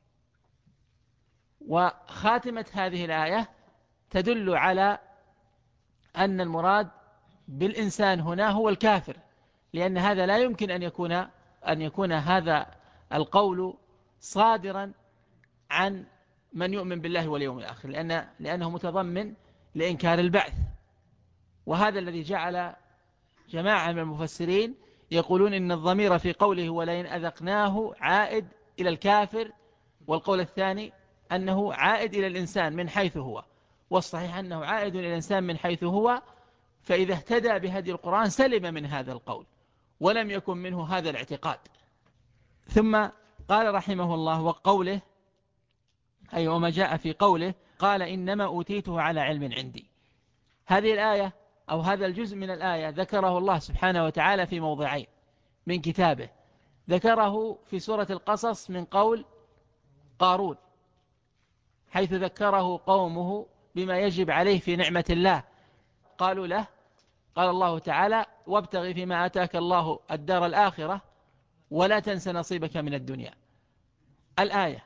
وخاتمة هذه الآية تدل على أن المراد بالإنسان هنا هو الكافر، لأن هذا لا يمكن أن يكون هذا القول صادرا عن من يؤمن بالله واليوم الآخر، لأنه متضمن لإنكار البعث. وهذا الذي جعل جماعة من المفسرين يقولون إن الضمير في قوله ولئن أذقناه عائد إلى الكافر، والقول الثاني أنه عائد إلى الإنسان من حيث هو. والصحيح أنه عائد إلى الإنسان من حيث هو، فإذا اهتدى بهدي القرآن سلم من هذا القول ولم يكن منه هذا الاعتقاد. ثم قال رحمه الله وقوله أي وما جاء في قوله قال إنما أوتيته على علم عندي. هذه الآية أو هذا الجزء من الآية ذكره الله سبحانه وتعالى في موضعين من كتابه. ذكره في سورة القصص من قول قارون، حيث ذكره قومه بما يجب عليه في نعمة الله. قالوا له، قال الله تعالى وابتغ فيما آتاك الله الدار الآخرة ولا تنس نصيبك من الدنيا الآية.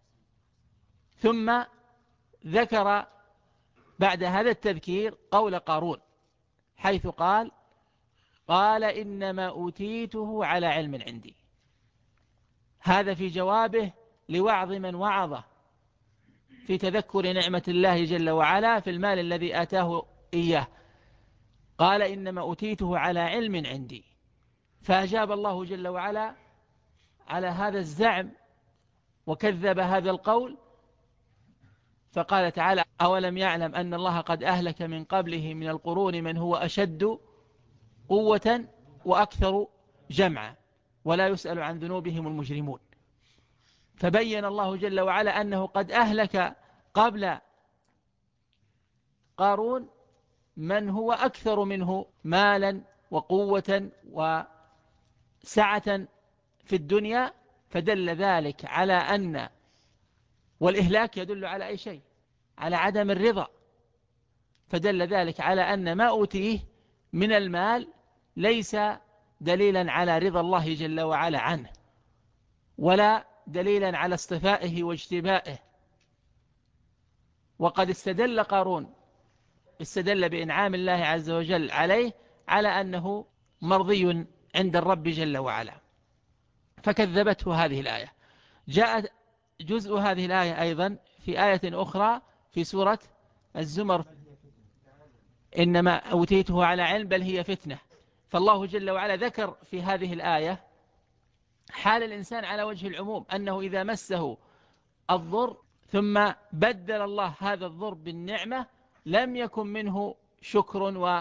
ثم ذكر بعد هذا التذكير قول قارون، حيث قال إنما أوتيته على علم عندي. هذا في جوابه لوعظ من وعظه في تذكر نعمة الله جل وعلا في المال الذي آتاه إياه. قال إنما أوتيته على علم عندي. فأجاب الله جل وعلا على هذا الزعم وكذب هذا القول، فقال تعالى أولم يعلم أن الله قد أهلك من قبله من القرون من هو أشد قوة وأكثر جمعا ولا يسأل عن ذنوبهم المجرمون. فبين الله جل وعلا أنه قد أهلك قبل قارون من هو أكثر منه مالا وقوة وسعة في الدنيا. فدل ذلك على أن والإهلاك يدل على أي شيء؟ على عدم الرضا. فدل ذلك على أن ما أوتيه من المال ليس دليلا على رضا الله جل وعلا عنه، ولا دليلا على اصطفائه واجتبائه. وقد استدل قارون بإنعام الله عز وجل عليه على أنه مرضي عند الرب جل وعلا، فكذبته هذه الآية. جاء جزء هذه الآية أيضا في آية أخرى في سورة الزمر إنما أوتيته على علم بل هي فتنة. فالله جل وعلا ذكر في هذه الآية حال الإنسان على وجه العموم، أنه إذا مسه الضر ثم بدل الله هذا الضر بالنعمة لم يكن منه شكر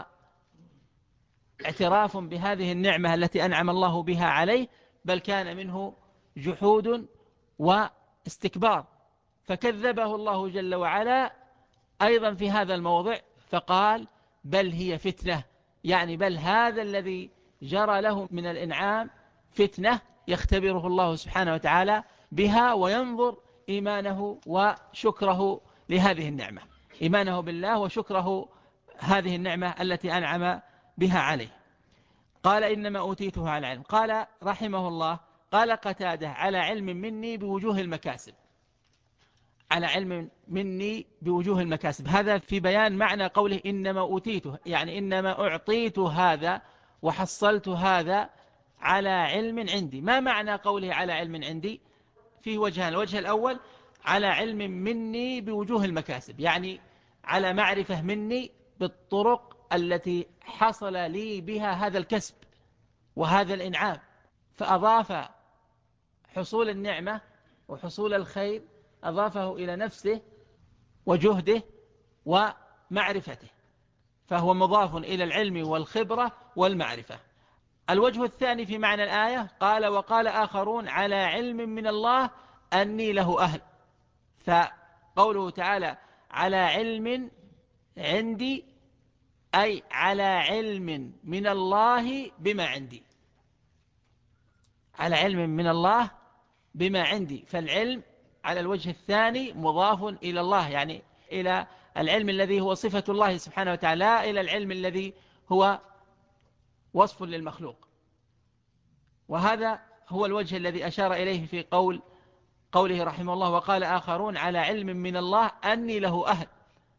واعتراف بهذه النعمة التي أنعم الله بها عليه، بل كان منه جحود واستكبار. فكذبه الله جل وعلا أيضا في هذا الموضع فقال بل هي فتنة، يعني بل هذا الذي جرى له من الإنعام فتنة يختبره الله سبحانه وتعالى بها، وينظر إيمانه وشكره لهذه النعمة، إيمانه بالله وشكره هذه النعمة التي أنعم بها عليه. قال إنما أوتيته على علم. قال رحمه الله قال قتادة على علم مني بوجوه المكاسب. على علم مني بوجوه المكاسب، هذا في بيان معنى قوله إنما أوتيته، يعني إنما أعطيت هذا وحصلت هذا على علم عندي. ما معنى قوله على علم عندي؟ فيه وجهان. الوجه الأول على علم مني بوجوه المكاسب، يعني على معرفة مني بالطرق التي حصل لي بها هذا الكسب وهذا الإنعام، فأضاف حصول النعمة وحصول الخير أضافه إلى نفسه وجهده ومعرفته، فهو مضاف إلى العلم والخبرة والمعرفة. الوجه الثاني في معنى الآية قال وقال آخرون على علم من الله أني له أهل. فقوله تعالى على علم عندي أي على علم من الله بما عندي، على علم من الله بما عندي. فالعلم على الوجه الثاني مضاف إلى الله، يعني إلى العلم الذي هو صفة الله سبحانه وتعالى، لا إلى العلم الذي هو وصف للمخلوق. وهذا هو الوجه الذي أشار إليه في قوله رحمه الله: وقال آخرون على علم من الله أني له أهل.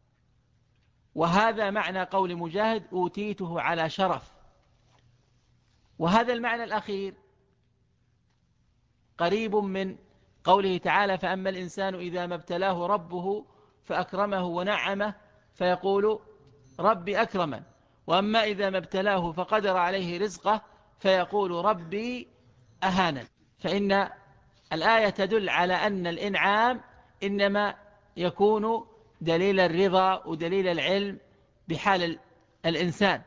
وهذا معنى قول مجاهد: أوتيته على شرف. وهذا المعنى الأخير قريب من قوله تعالى: فأما الإنسان إذا ما ابتلاه ربه فأكرمه ونعمه فيقول ربي أكرمن، وأما إذا ما ابتلاه فقدر عليه رزقه فيقول ربي أهانن. فإن الآية تدل على أن الإنعام إنما يكون دليل الرضا ودليل العلم بحال الإنسان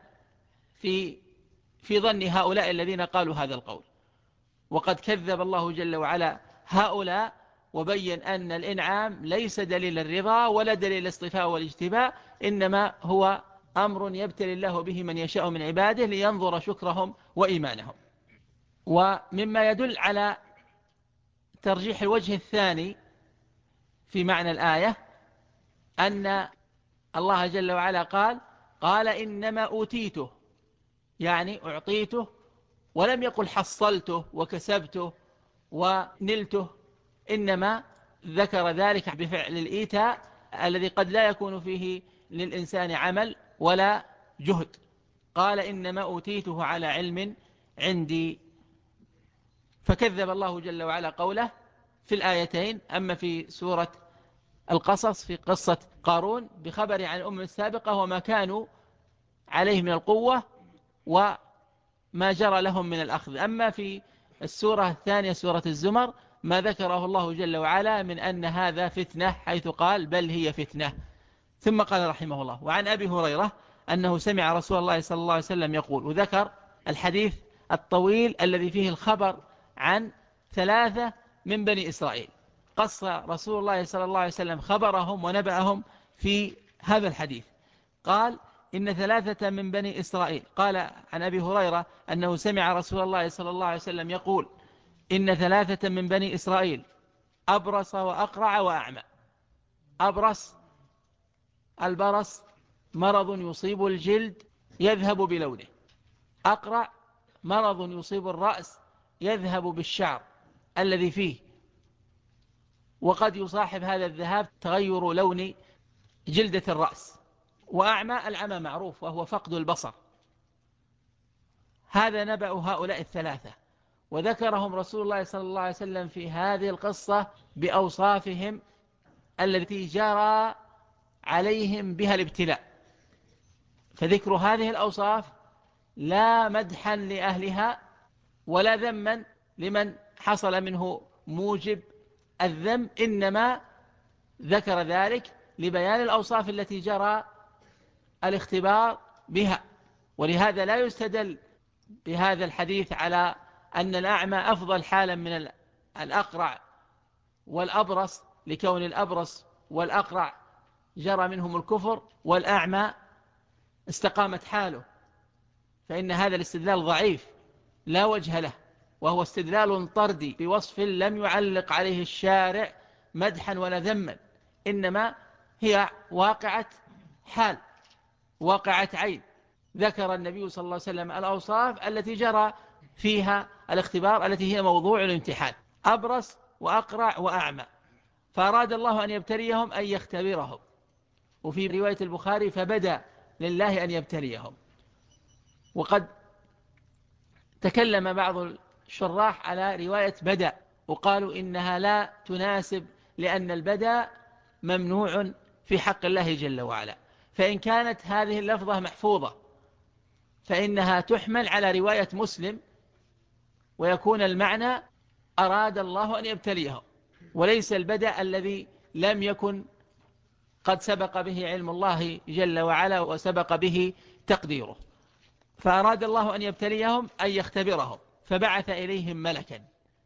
في ظن هؤلاء الذين قالوا هذا القول. وقد كذب الله جل وعلا هؤلاء وبين أن الإنعام ليس دليل الرضا ولا دليل الاصطفاء والاجتباء، إنما هو أمر يبتلي الله به من يشاء من عباده لينظر شكرهم وإيمانهم. ومما يدل على ترجيح الوجه الثاني في معنى الآية أن الله جل وعلا قال إنما أوتيته، يعني أعطيته، ولم يقل حصلته وكسبته ونلته، إنما ذكر ذلك بفعل الإيتاء الذي قد لا يكون فيه للإنسان عمل ولا جهد. قال إنما أوتيته على علم عندي. فكذب الله جل وعلا قوله في الآيتين. أما في سورة القصص في قصة قارون بخبر عن الأمم السابقة وما كانوا عليه من القوة وما جرى لهم من الأخذ. أما في السورة الثانية سورة الزمر ما ذكره الله جل وعلا من أن هذا فتنة، حيث قال بل هي فتنة. ثم قال رحمه الله: وعن أبي هريرة أنه سمع رسول الله صلى الله عليه وسلم يقول. وذكر الحديث الطويل الذي فيه الخبر عن 3 من بني إسرائيل. قص رسول الله صلى الله عليه وسلم خبرهم ونبأهم في هذا الحديث. قال إن 3 من بني إسرائيل. قال عن أبي هريرة أنه سمع رسول الله صلى الله عليه وسلم يقول: إن 3 من بني إسرائيل أبرص وأقرع وأعمى. أبرص، البرص مرض يصيب الجلد يذهب بلونه. أقرع مرض يصيب الرأس يذهب بالشعر الذي فيه، وقد يصاحب هذا الذهاب تغير لون جلدة الرأس. وأعمى، العمى معروف وهو فقد البصر. هذا نبأ هؤلاء 3، وذكرهم رسول الله صلى الله عليه وسلم في هذه القصة بأوصافهم التي جرى عليهم بها الابتلاء. فذكر هذه الأوصاف لا مدحا لأهلها ولا ذما لمن حصل منه موجب الذم، إنما ذكر ذلك لبيان الأوصاف التي جرى الاختبار بها. ولهذا لا يستدل بهذا الحديث على أن الأعمى أفضل حالا من الأقرع والأبرص، لكون الأبرص والأقرع جرى منهم الكفر والأعمى استقامت حاله. فإن هذا الاستدلال ضعيف لا وجه له، وهو استدلال طردي بوصف لم يعلق عليه الشارع مدحا ولا ذما، إنما هي واقعة حال، واقعة عين. ذكر النبي صلى الله عليه وسلم الأوصاف التي جرى فيها الاختبار التي هي موضوع الامتحان: أبرص وأقرع وأعمى. فأراد الله أن يبتليهم أن يختبرهم. وفي رواية البخاري: فبدأ لله أن يبتليهم. وقد تكلم بعض الشراح على رواية بدأ وقالوا إنها لا تناسب، لأن البدأ ممنوع في حق الله جل وعلا. فإن كانت هذه اللفظة محفوظة فإنها تحمل على رواية مسلم، ويكون المعنى أراد الله أن يبتليهم، وليس البدأ الذي لم يكن قد سبق به علم الله جل وعلا وسبق به تقديره. فأراد الله أن يبتليهم أن يختبرهم، فبعث إليهم ملكا،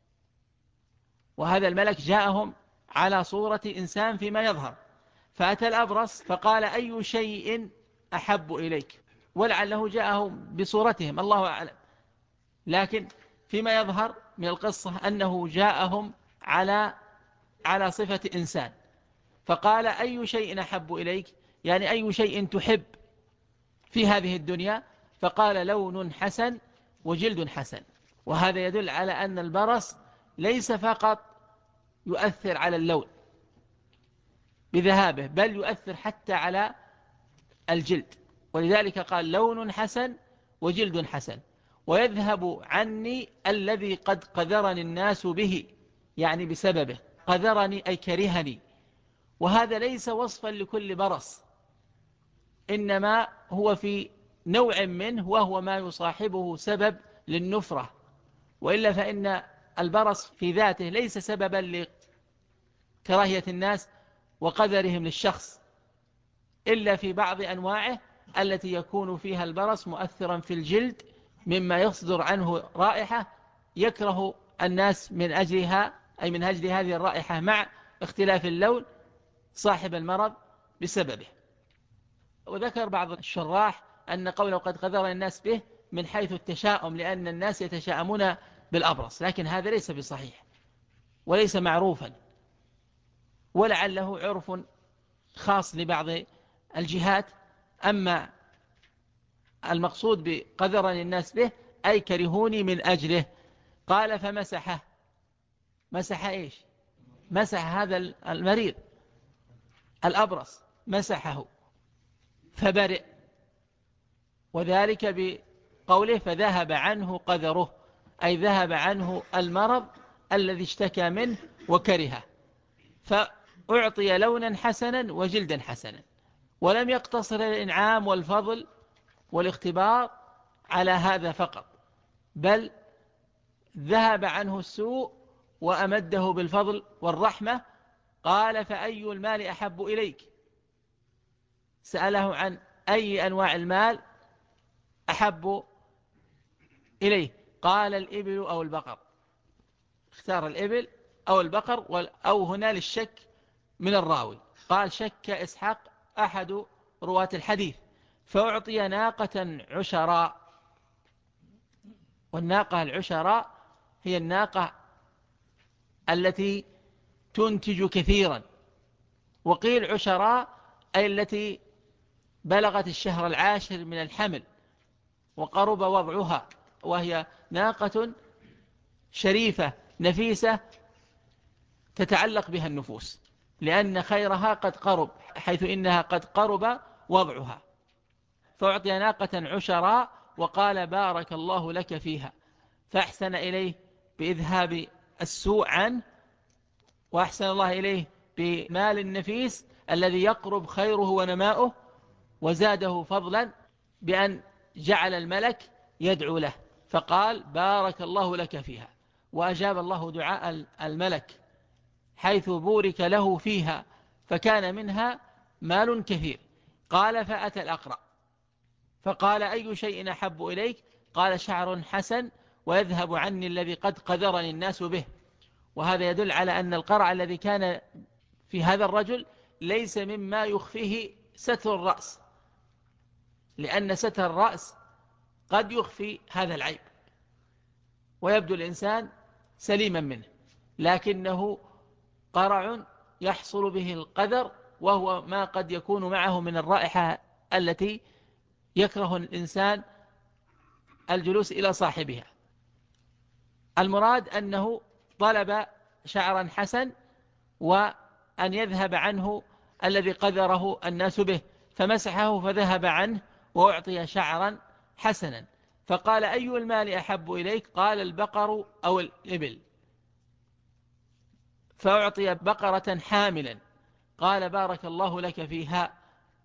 وهذا الملك جاءهم على صورة إنسان فيما يظهر. فأتى الأبرص فقال: أي شيء أحب إليك؟ ولعله جاءهم بصورتهم، الله أعلم، لكن فيما يظهر من القصة أنه جاءهم على صفة إنسان، فقال أي شيء أحب إليك، يعني أي شيء تحب في هذه الدنيا؟ فقال لون حسن وجلد حسن. وهذا يدل على أن البرص ليس فقط يؤثر على اللون بذهابه، بل يؤثر حتى على الجلد، ولذلك قال لون حسن وجلد حسن. ويذهب عني الذي قد قذرني الناس به، يعني بسببه، قذرني أي كرهني. وهذا ليس وصفا لكل برص، إنما هو في نوع منه، وهو ما يصاحبه سبب للنفرة، وإلا فإن البرص في ذاته ليس سببا لكراهية الناس وقذرهم للشخص، إلا في بعض أنواعه التي يكون فيها البرص مؤثرا في الجلد، مما يصدر عنه رائحة يكره الناس من أجلها، أي من أجل هذه الرائحة مع اختلاف اللون صاحب المرض بسببه. وذكر بعض الشراح أن قوله قد قذر الناس به من حيث التشاؤم، لأن الناس يتشاءمون بالأبرص، لكن هذا ليس بصحيح وليس معروفا، ولعله عرف خاص لبعض الجهات. أما المقصود بقذرني الناس به أي كرهوني من أجله. قال فمسحه، مسح إيش؟ مسح هذا المريض الأبرص، مسحه فبرئ، وذلك بقوله فذهب عنه قذره، أي ذهب عنه المرض الذي اشتكى منه وكرهه، فأعطي لونا حسنا وجلدا حسنا. ولم يقتصر الإنعام والفضل والاختبار على هذا فقط، بل ذهب عنه السوء وأمده بالفضل والرحمة. قال فأي المال أحب إليك؟ سأله عن أي أنواع المال أحب إليه، قال الإبل أو البقر، اختار الإبل أو البقر، أو هنا للشك من الراوي. قال شك إسحاق أحد رواة الحديث، فأعطي ناقة عشراء. والناقة العشراء هي الناقة التي تنتج كثيرا، وقيل عشراء أي التي بلغت الشهر العاشر من الحمل وقرب وضعها، وهي ناقة شريفة نفيسة تتعلق بها النفوس، لأن خيرها قد قرب، حيث إنها قد قرب وضعها. فأعطي ناقة عشراء وقال بارك الله لك فيها، فأحسن إليه بإذهاب السوء عنه، وأحسن الله إليه بمال النفيس الذي يقرب خيره ونماؤه، وزاده فضلا بأن جعل الملك يدعو له، فقال بارك الله لك فيها، وأجاب الله دعاء الملك حيث بورك له فيها، فكان منها مال كثير. قال فأتى الأقرأ فقال أي شيء أحب إليك؟ قال شعر حسن ويذهب عني الذي قد قذرني الناس به. وهذا يدل على أن القرع الذي كان في هذا الرجل ليس مما يخفيه ستر الرأس، لأن ستر الرأس قد يخفي هذا العيب ويبدو الإنسان سليما منه، لكنه قرع يحصل به القذر، وهو ما قد يكون معه من الرائحة التي يكره الإنسان الجلوس إلى صاحبها. المراد أنه طلب شعرا حسن وأن يذهب عنه الذي قذره الناس به، فمسحه فذهب عنه وأعطي شعرا حسنا. فقال أي المال أحب إليك؟ قال البقر أو الإبل، فأعطي بقرة حاملا، قال بارك الله لك فيها،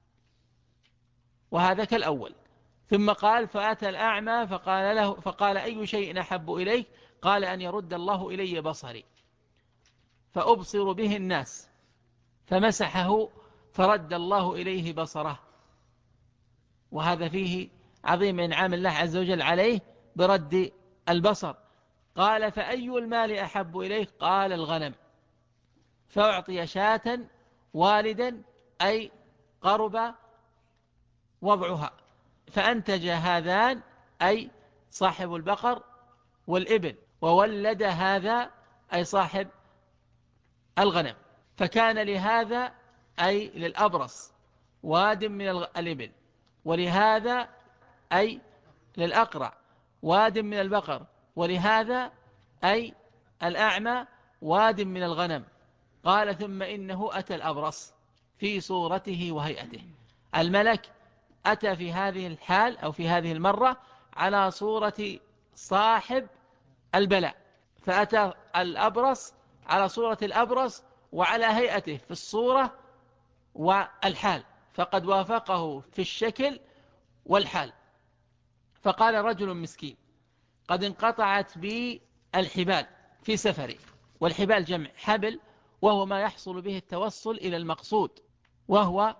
وهذا كالأول. ثم قال فأتى الأعمى فقال أي شيء أحب إليك؟ قال أن يرد الله إلي بصري فأبصر به الناس، فمسحه فرد الله إليه بصره. وهذا فيه عظيم إنعام الله عز وجل عليه برد البصر. قال فأي المال أحب إليك؟ قال الغنم، فأعطي شاة والدا أي قرب وضعها، فأنتج هذان أي صاحب البقر والإبل، وولد هذا أي صاحب الغنم. فكان لهذا أي للأبرص واد من الإبل، ولهذا أي للأقرع واد من البقر، ولهذا أي الأعمى واد من الغنم. قال ثم إنه أتى الأبرص في صورته وهيئته. الملك أتى في هذه الحال أو في هذه المرة على صورة صاحب البلاء، فأتى الأبرص على صورة الأبرص وعلى هيئته في الصورة والحال، فقد وافقه في الشكل والحال. فقال رجل مسكين قد انقطعت بي الحبال في سفري. والحبال جمع حبل، وهو ما يحصل به التوصل إلى المقصود، وهو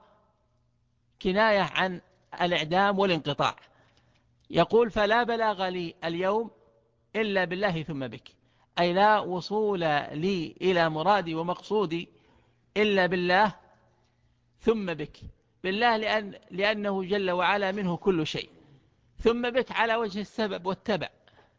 كناية عن الإعدام والانقطاع. يقول فلا بلاغ لي اليوم إلا بالله ثم بك، أي لا وصول لي إلى مرادي ومقصودي إلا بالله ثم بك. بالله لأنه جل وعلا منه كل شيء، ثم بك على وجه السبب والتبع.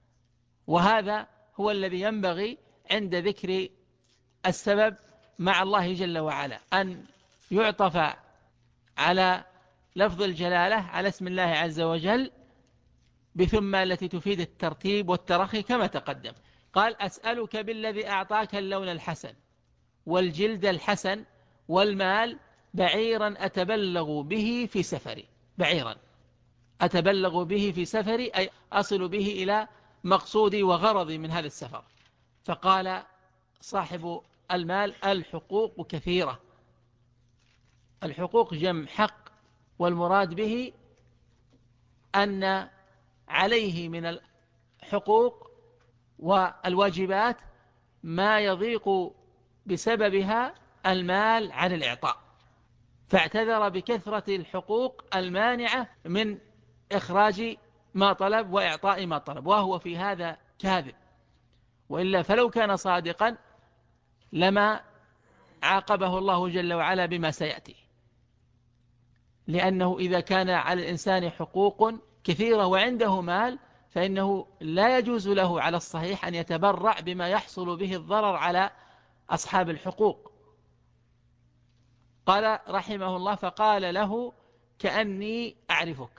وهذا هو الذي ينبغي عند ذكر السبب مع الله جل وعلا، أن يعطف على لفظ الجلالة على اسم الله عز وجل بثم التي تفيد الترتيب والترخي كما تقدم. قال أسألك بالذي أعطاك اللون الحسن والجلد الحسن والمال بعيرا أتبلغ به في سفري. بعيرا أتبلغ به في سفري أي أصل به إلى مقصودي وغرضي من هذا السفر. فقال صاحب المال الحقوق كثيرة. الحقوق جمع حق، والمراد به أن عليه من الحقوق والواجبات ما يضيق بسببها المال عن الإعطاء، فاعتذر بكثرة الحقوق المانعة من إخراج ما طلب وإعطاء ما طلب، وهو في هذا كاذب، وإلا فلو كان صادقا لما عاقبه الله جل وعلا بما سيأتي. لأنه إذا كان على الإنسان حقوق كثيرة وعنده مال فإنه لا يجوز له على الصحيح أن يتبرع بما يحصل به الضرر على أصحاب الحقوق. قال رحمه الله فقال له كأني أعرفك.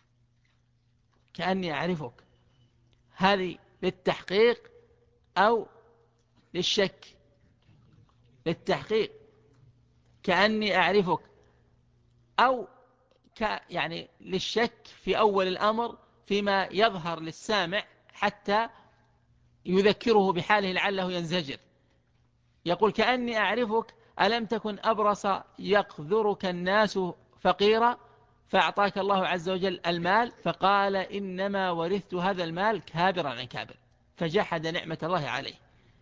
كأني أعرفك هذه للتحقيق أو للشك؟ للتحقيق. كأني أعرفك، أو يعني للشك في أول الأمر فيما يظهر للسامع حتى يذكره بحاله لعله ينزجر. يقول كأني أعرفك ألم تكن أبرص يقذرك الناس فقيرا فأعطاك الله عز وجل المال؟ فقال إنما ورثت هذا المال كابرا عن كابر، فجحد نعمة الله عليه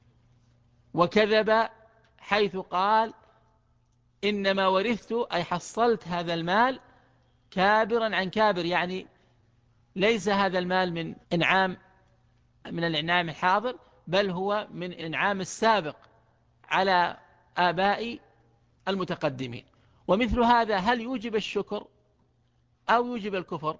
وكذب حيث قال إنما ورثت أي حصلت هذا المال كابرا عن كابر، يعني ليس هذا المال من الإنعام الحاضر، بل هو من الإنعام السابق على آباء المتقدمين. ومثل هذا هل يوجب الشكر أو يوجب الكفر؟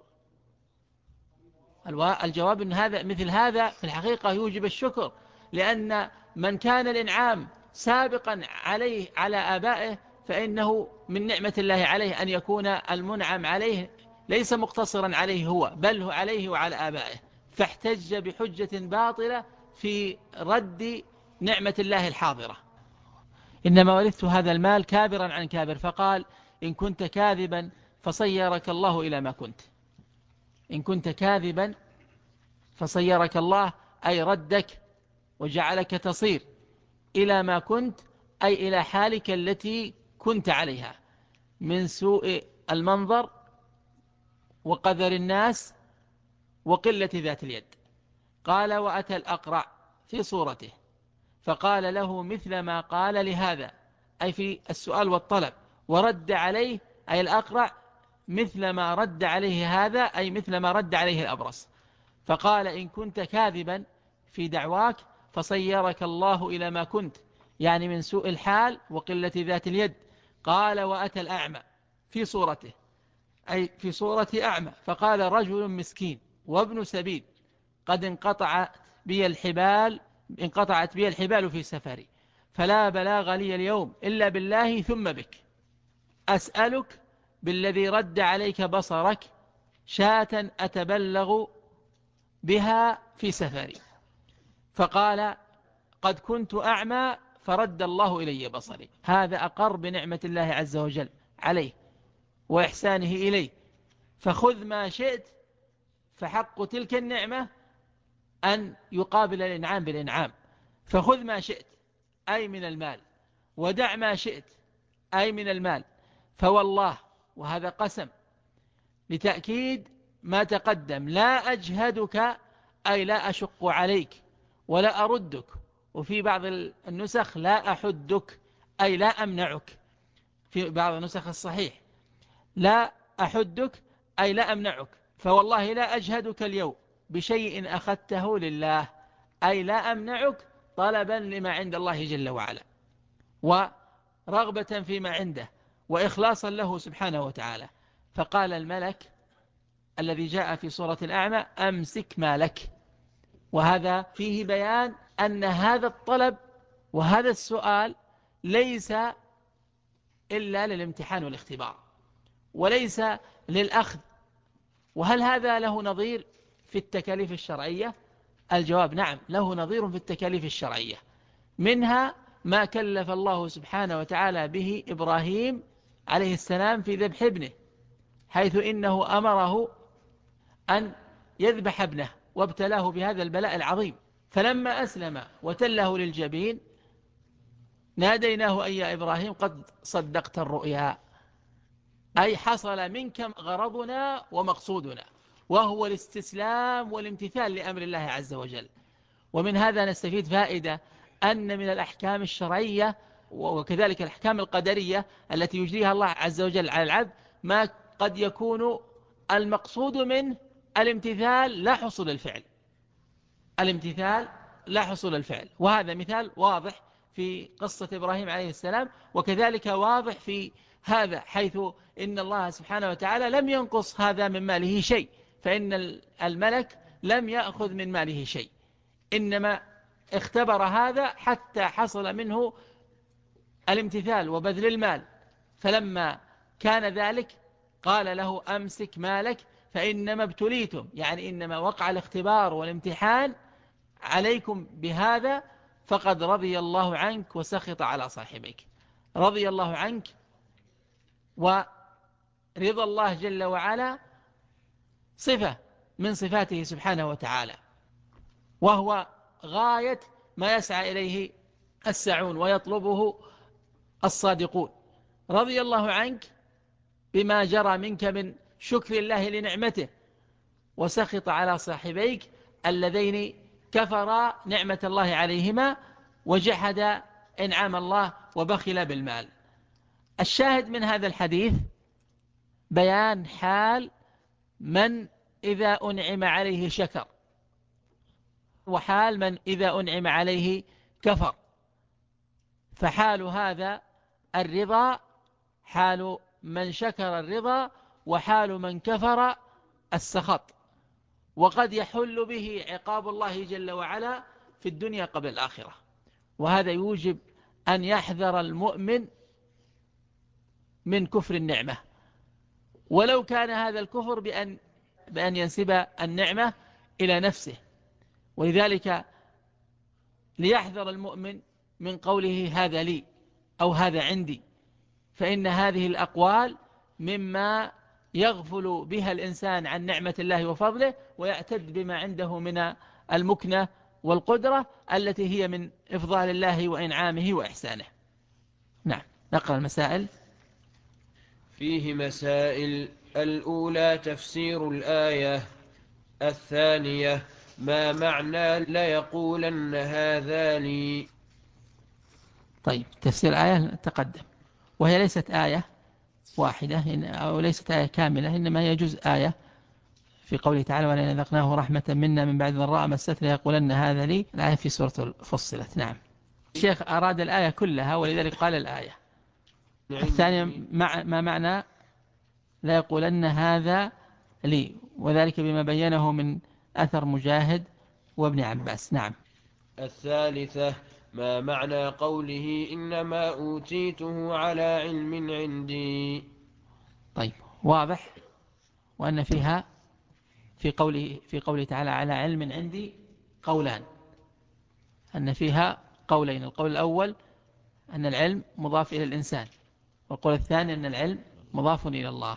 الجواب أن مثل هذا في الحقيقة يوجب الشكر، لأن من كان الإنعام سابقا عليه على آبائه فإنه من نعمة الله عليه أن يكون المنعم عليه ليس مقتصرا عليه هو، بل هو عليه وعلى آبائه، فاحتج بحجة باطلة في رد نعمة الله الحاضرة. إنما ورثت هذا المال كابرا عن كابر، فقال إن كنت كاذبا فصيرك الله إلى ما كنت. إن كنت كاذبا فصيرك الله أي ردك وجعلك تصير إلى ما كنت، أي إلى حالك التي كنت عليها من سوء المنظر وقذر الناس وقلة ذات اليد. قال وأتى الأقرع في صورته فقال له مثل ما قال لهذا، أي في السؤال والطلب، ورد عليه أي الأقرع مثل ما رد عليه هذا، أي مثل ما رد عليه الأبرص. فقال إن كنت كاذبا في دعواك فصيرك الله إلى ما كنت، يعني من سوء الحال وقلة ذات اليد. قال وأتى الأعمى في صورته أي في صورة أعمى فقال رجل مسكين وابن سبيل قد انقطعت بي الحبال في سفري فلا بلاغ لي اليوم إلا بالله ثم بك، أسألك بالذي رد عليك بصرك شاة أتبلغ بها في سفري. فقال قد كنت أعمى فرد الله إلي بصري. هذا أقر بنعمة الله عز وجل عليه وإحسانه إليه، فخذ ما شئت، فحق تلك النعمة أن يقابل الإنعام بالإنعام. فخذ ما شئت أي من المال، ودع ما شئت أي من المال. فوالله، وهذا قسم لتأكيد ما تقدم، لا أجهدك أي لا أشق عليك ولا أردك، وفي بعض النسخ لا أحدك أي لا أمنعك، في بعض النسخ الصحيح لا أحدك أي لا أمنعك. فوالله لا أجهدك اليوم بشيء أخذته لله، أي لا أمنعك طلبا لما عند الله جل وعلا، ورغبة فيما عنده، وإخلاصا له سبحانه وتعالى. فقال الملك الذي جاء في صورة الأعمى أمسك مالك. وهذا فيه بيان أن هذا الطلب وهذا السؤال ليس إلا للامتحان والاختبار، وليس للأخذ. وهل هذا له نظير في التكاليف الشرعية؟ الجواب نعم، له نظير في التكاليف الشرعية. منها ما كلف الله سبحانه وتعالى به إبراهيم عليه السلام في ذبح ابنه، حيث إنه أمره أن يذبح ابنه وابتلاه بهذا البلاء العظيم. فلما أسلم وتله للجبين ناديناه أي يا إبراهيم قد صدقت الرؤيا، أي حصل منك غرضنا ومقصودنا، وهو الاستسلام والامتثال لأمر الله عز وجل. ومن هذا نستفيد فائدة أن من الأحكام الشرعية وكذلك الأحكام القدرية التي يجريها الله عز وجل على العبد ما قد يكون المقصود منه الامتثال لا حصول الفعل، الامتثال لا حصول الفعل. وهذا مثال واضح في قصة إبراهيم عليه السلام، وكذلك واضح في هذا، حيث إن الله سبحانه وتعالى لم ينقص هذا من ماله شيء، فإن الملك لم يأخذ من ماله شيء، إنما اختبر هذا حتى حصل منه الامتثال وبذل المال. فلما كان ذلك قال له أمسك مالك فإنما ابتليتم، يعني إنما وقع الاختبار والامتحان عليكم بهذا، فقد رضي الله عنك وسخط على صاحبك. رضي الله عنك، ورضا الله جل وعلا صفة من صفاته سبحانه وتعالى، وهو غاية ما يسعى إليه السعون ويطلبه الصادقون. رضي الله عنك بما جرى منك من شكر الله لنعمته، وسخط على صاحبيك اللذين كفرا نعمة الله عليهما وجحد إنعام الله وبخل بالمال. الشاهد من هذا الحديث بيان حال من إذا أنعم عليه شكر، وحال من إذا أنعم عليه كفر. فحال هذا الرضا حال من شكر الرضا، وحال من كفر السخط، وقد يحل به عقاب الله جل وعلا في الدنيا قبل الآخرة. وهذا يوجب أن يحذر المؤمن من كفر النعمة، ولو كان هذا الكفر بأن ينسب النعمة إلى نفسه. ولذلك ليحذر المؤمن من قوله هذا لي أو هذا عندي، فإن هذه الأقوال مما يغفل بها الإنسان عن نعمة الله وفضله، ويعتد بما عنده من المكنة والقدرة التي هي من إفضال الله وإنعامه وإحسانه. نعم، نقرأ المسائل. فيه مسائل: الأولى تفسير الآية. الثانية ما معنى ليقولن هذا لي. طيب، تفسير الآية تقدم، وهي ليست آية واحدة أو ليست آية كاملة، إنما هي جزء آية في قوله تعالى ولئن أذقناه رحمة منا من بعد ضراء مسته ليقولن هذا لي، الآية في سورة فصلت. نعم، الشيخ أراد الآية كلها ولذلك قال الآية. الثانية ما معنى لا يقولن هذا لي، وذلك بما بينه من أثر مجاهد وابن عباس. نعم. الثالثة ما معنى قوله إنما أوتيته على علم عندي؟ طيب، واضح. وأن فيها في قوله تعالى على علم عندي قولان، أن فيها قولين. القول الأول أن العلم مضاف إلى الإنسان، والقول الثاني أن العلم مضاف إلى الله.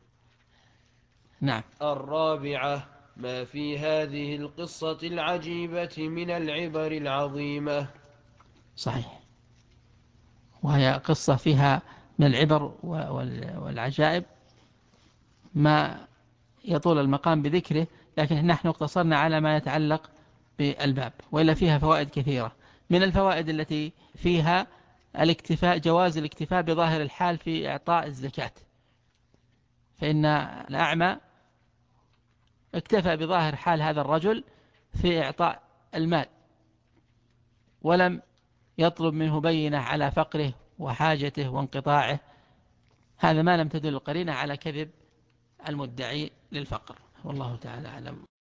نعم. الرابعة: ما في هذه القصة العجيبة من العبر العظيمة؟ صحيح، وهي قصة فيها من العبر والعجائب ما يطول المقام بذكره، لكن نحن اقتصرنا على ما يتعلق بالباب، وإلا فيها فوائد كثيرة. من الفوائد التي فيها جواز الاكتفاء بظاهر الحال في إعطاء الزكاة، فإن الأعمى اكتفى بظاهر حال هذا الرجل في إعطاء المال، ولم يطلب منه بينة على فقره وحاجته وانقطاعه. هذا ما لم تدل القرينة على كذب المدعي للفقر. والله تعالى أعلم.